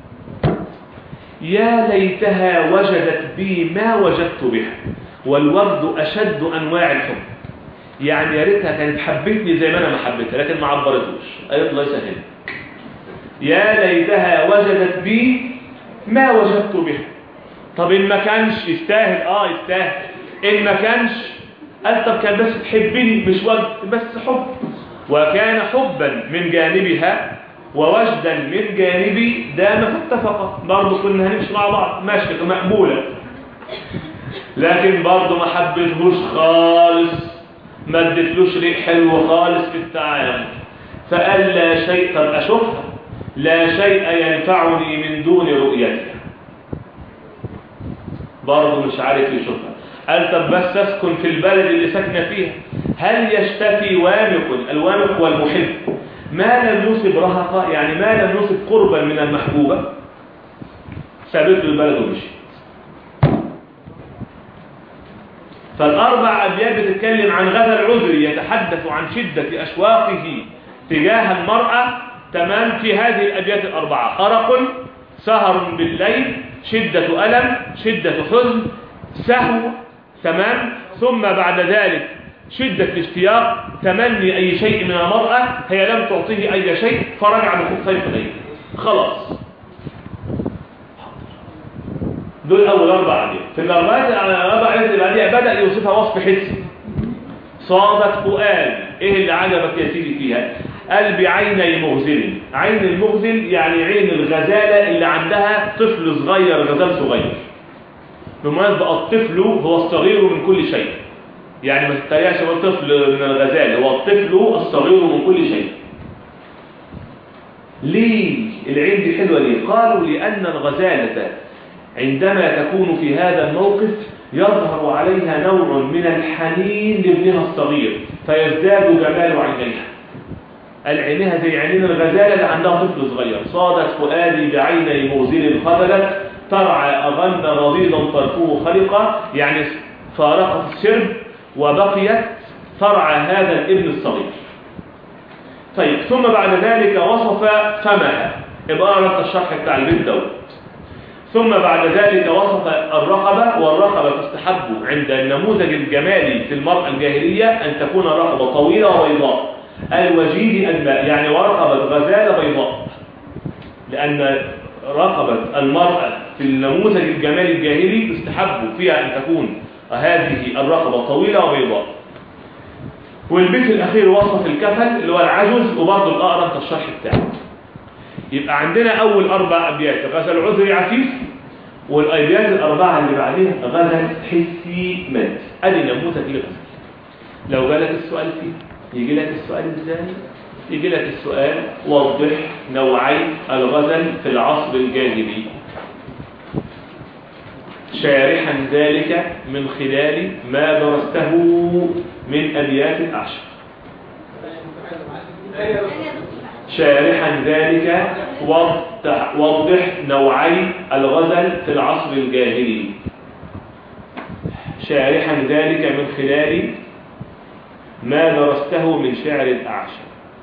A: يا ليتها وجدت بي ما وجدت بها، والورد أشد أنواع الحب. يعني يا ريتها كانت حبتني زي ما أنا ما حبيتها، لكن ما عبرتوش. أيضا الله يسهل. يا ليتها وجدت بي ما وجدت بها. طب إن ما كانش يستاهل، يستاهل. إن ما كانش قال طب كان بس تحبني، مش وجد بس حب. وكان حبا من جانبها ووجدا من جانبي دام فاتفقا، برضه كنا هنمشي مع بعض ماشي مقبولة، لكن برضه ما حبيتهوش خالص، ما اديتلوش ريق حلو خالص في التعامل، فقال لا شيء. طب اشوفها، لا شيء ينفعني من دون رؤيتها، برضه مش عارف يشوفها. قال طب بس اسكن في البلد اللي ساكنه فيها. هل يشتكي وامق؟ الوامق والمحب ما لم يصب رهقة، يعني ما لم يصب قربا من المحبوبة، سابت له البلد ومشي. فالأربع أبيات بتتكلم عن غثى العذري، يتحدث عن شدة أشواقه تجاه المرأة. تمام. في هذه الأبيات الأربعة أرق، سهر بالليل، شدة ألم، شدة حزن، سهو، تمام. ثم بعد ذلك شدة الاشتياق، تمني أي شيء من المرأة، هي لم تعطيه أي شيء، فرجع بخفيف غيره. خلاص، دول أول أربع أبيات. في الأربع أبيات اللي بعدها بدأ يوصفها وصف حسي. صادت فؤاد. ايه اللي عجبك يا سيدي فيها؟ قال بعيني مغزل. عين المغزل يعني عين الغزالة اللي عندها طفل صغير، غزال صغير. بالمناسبة الطفل هو الصغير من كل شيء، يعني ما تتريقش هو الطفل من الغزال، هو الطفل الصغير من كل شيء. ليه العين دي حلوة ليه؟ قالوا لأن الغزالة عندما تكون في هذا الموقف يظهر عليها نوع من الحنين لابنها الصغير فيزداد جمال عينيها. عينيها زي عينين الغزالة اللي عندها طفل صغير. صادت فؤادي بعيني مغزل خذلت ترعى أغن رضيضا طرفه خلقة، يعني فارقت الشرب وبقيت ترعى هذا الابن الصغير. طيب ثم بعد ذلك وصف فمها. ابقى اقرا الشرح بتاع البيت دوت. ثم بعد ذلك وصف الرقبة، والرقبة تستحب عند النموذج الجمالي في المرأة الجاهلية أن تكون رقبة طويلة وبيضاء الوجيد الماء، يعني ورقبة غزالة بيضاء، لأن رقبة المرأة في النموذج الجمالي الجاهلي تستحب فيها أن تكون هذه الرقبة طويلة وبيضاء. والبيت الأخير وصف الكفل اللي هو العجز، وبرضه الأقرأ الشرح بتاعه. يبقى عندنا أول 4 أبيات غزل عذري عفيف، والأبيات الأربعة اللي بعدها غزل حسي مات. أدي نموذج للغزل. لو جالك السؤال فيه يجي لك السؤال إزاي؟ يجي لك السؤال وضح نوعي الغزل في العصر الجاهلي شارحا ذلك من خلال ما درسته من أبيات الأعشى. شارحا ذلك وضح نوعي الغزل في العصر الجاهلي. شارحا ذلك من خلال ما درسته من شعر الأعشى.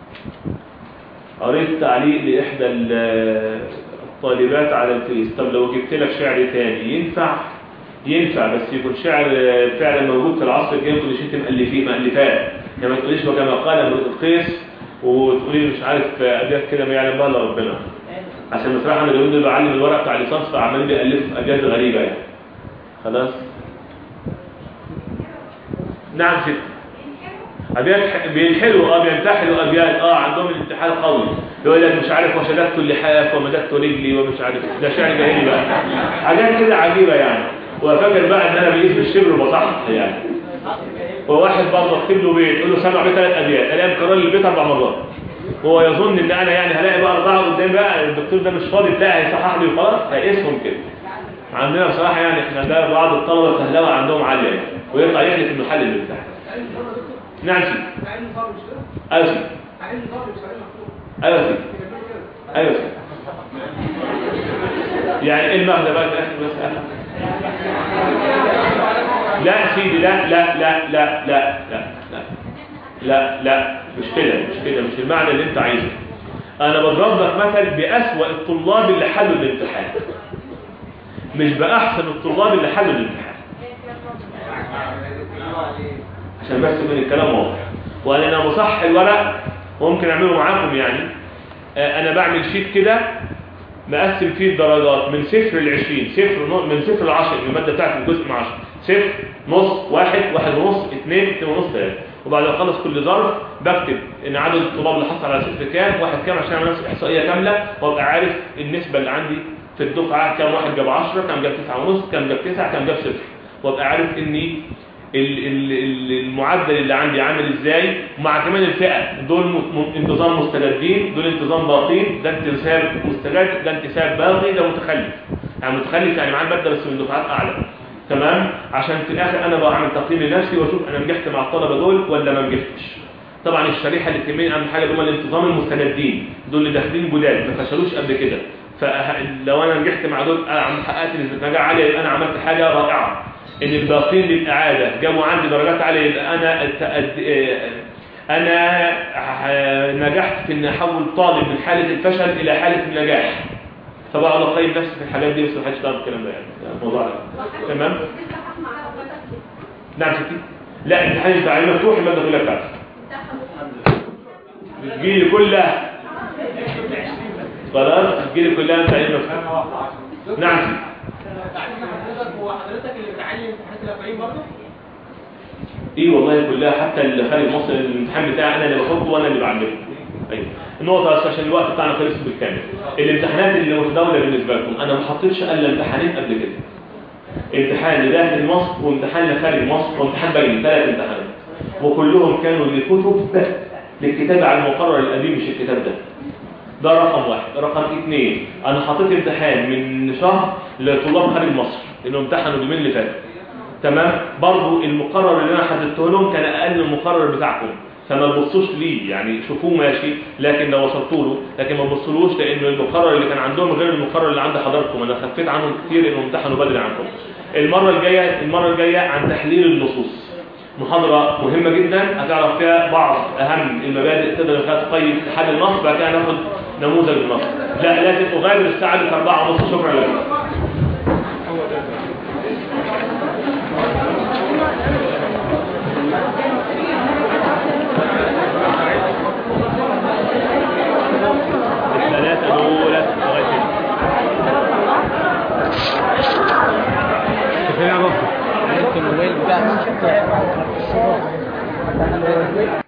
A: قريت تعليق لإحدى الطالبات على الفيس، طب لو جبت لك شعر تاني ينفع بس يكون شعر فعلا موجود في العصر الجاهلي، تقوليش انت مؤلفاه، يعني ما تقوليش وكما قال امرؤ القيس وتقولي مش عارف ابيات كده ما يعلم بها الا ربنا. عشان بصراحه انا اليومين دول بعلم الورق بتاع الليسانس فعمالين بيألفوا ابيات غريبه يعني. خلاص نعم ست ابيات بينحلوا بيمتحلوا ابيات عندهم الامتحان قوي، يقول لك مش عارف وشددت اللحاف ومددت رجلي ومش عارف، ده شعر جاهلي بقى، حاجات كده عجيبه يعني. وفاكر بقى ان انا بقيس بالشبر وبصحح يعني. وواحد برضه اكتب له بيت يقول له سمع بيه 3 ابيات، الاقي مكرر لي البيت 4 مرات، وهو يظن ان انا يعني هلاقي بقى 4 قدام، بقى الدكتور ده مش فاضي تلاقي هيصحح لي وخلاص هيقيسهم كده. عندنا بصراحه يعني احنا ده بعض الطلبه الفهلوه عندهم عاليه يعني، ويطلع يحلف انه حل الامتحان. نعم سيدي. ايوه سيدي. ايوه سيدي. ايوه سيدي. يعني ايه المغزى بقى في الاخر بس؟ لا سيدي لا لا لا لا لا لا لا لا مش كده مش المعنى اللي انت عايزه. انا بضرب لك مثل بأسوأ الطلاب اللي حلوا الامتحان، مش بأحسن الطلاب اللي حلوا الامتحان، عشان بس من الكلام واضح. وانا مصحح الورق وممكن اعمله معاكم يعني. انا بعمل شيت كده مقسم فيه الدرجات من 0 ل 20، 0 من 0 ل 10 الماده بتاعت الجزء من 10، 0 نص 1 1 ونص 2 2 ونص 3. وبعد ما اخلص كل ظرف بكتب ان عدد الطلاب اللي حصل على 0 كام، 1 كام، عشان اعمل نفس احصائيه كامله وابقى عارف النسبه اللي عندي في الدفعه كام واحد جاب 10، كام جاب 9 ونص، كام جاب 9، كام جاب 0، وابقى عارف اني المعدل اللي عندي عامل ازاي، ومع كمان الفئه دول انتظام مستجدين، دول انتظام باقين، ده انتساب مستجد، ده انتساب باقي، ده متخلف. يعني متخلف يعني معاه الماده بس من دفعات اعلى، تمام؟ عشان في الاخر انا بعمل تقييم لنفسي واشوف انا نجحت مع الطلبه دول ولا ما نجحتش. طبعا الشريحه اللي تهمني اهم حاجه هم الانتظام المستجدين، دول اللي داخلين جداد ما فشلوش قبل كده، فلو انا نجحت مع دول حققت نسبه نجاح عاليه يبقى انا عملت حاجه رائعه. ان الباقين للاعاده جابوا عندي درجات عاليه يبقى انا نجحت في ان احول طالب من حاله الفشل الى حاله النجاح. فبقعد اقيم نفسي في الحاجات دي، بس ما حدش يعرف الكلام ده يعني الموضوع ده. تمام؟ نعم ستي. لا امتحان التعليم مفتوح، الماده كلها بتاعتي بتجيلي كلها، خلاص بتجيلي كلها تعليم مفتوح. نعم ستي.
E: هو حضرتك اللي بتعلم امتحانات الافعال برضه؟
A: ايه والله كلها، حتى اللي خارج مصر الامتحان بتاعي انا اللي بحطه وانا اللي بعلمه. ايوه النقطه بس عشان الوقت بتاعنا خلص بالكامل. الامتحانات اللي متداوله بالنسبه لكم انا ما حطيتش الا امتحانين قبل كده، امتحان لداخل مصر وامتحان لخارج مصر وامتحان بيني، 3 امتحانات، وكلهم كانوا لكتب بس للكتابه على المقرر القديم مش الكتاب ده. ده رقم 1. رقم 2 انا حطيت امتحان من شهر لطلاب خارج مصر انه امتحنوا اليومين اللي فاتوا، تمام؟ برضو المقرر اللي انا حددته لهم كان اقل من المقرر بتاعكم، فما تبصوش ليه، يعني شوفوه ماشي لكن لو وصلتوا له، لكن ما تبصلوش لان المقرر اللي كان عندهم غير المقرر اللي عند حضراتكم. انا خفيت عنهم كتير انهم امتحنوا بدري عنكم. المره الجايه عن تحليل النصوص، محاضره مهمه جدا هتعرف فيها بعض اهم المبادئ تقدر تقيم حل النص، بعد كده ناخد نموذج النص. لا لازم اغادر الساعه 4:30. شكرا لكم. الثلاثه دول لغايه
B: كفايه يا رب.
C: الموبايل بتاعك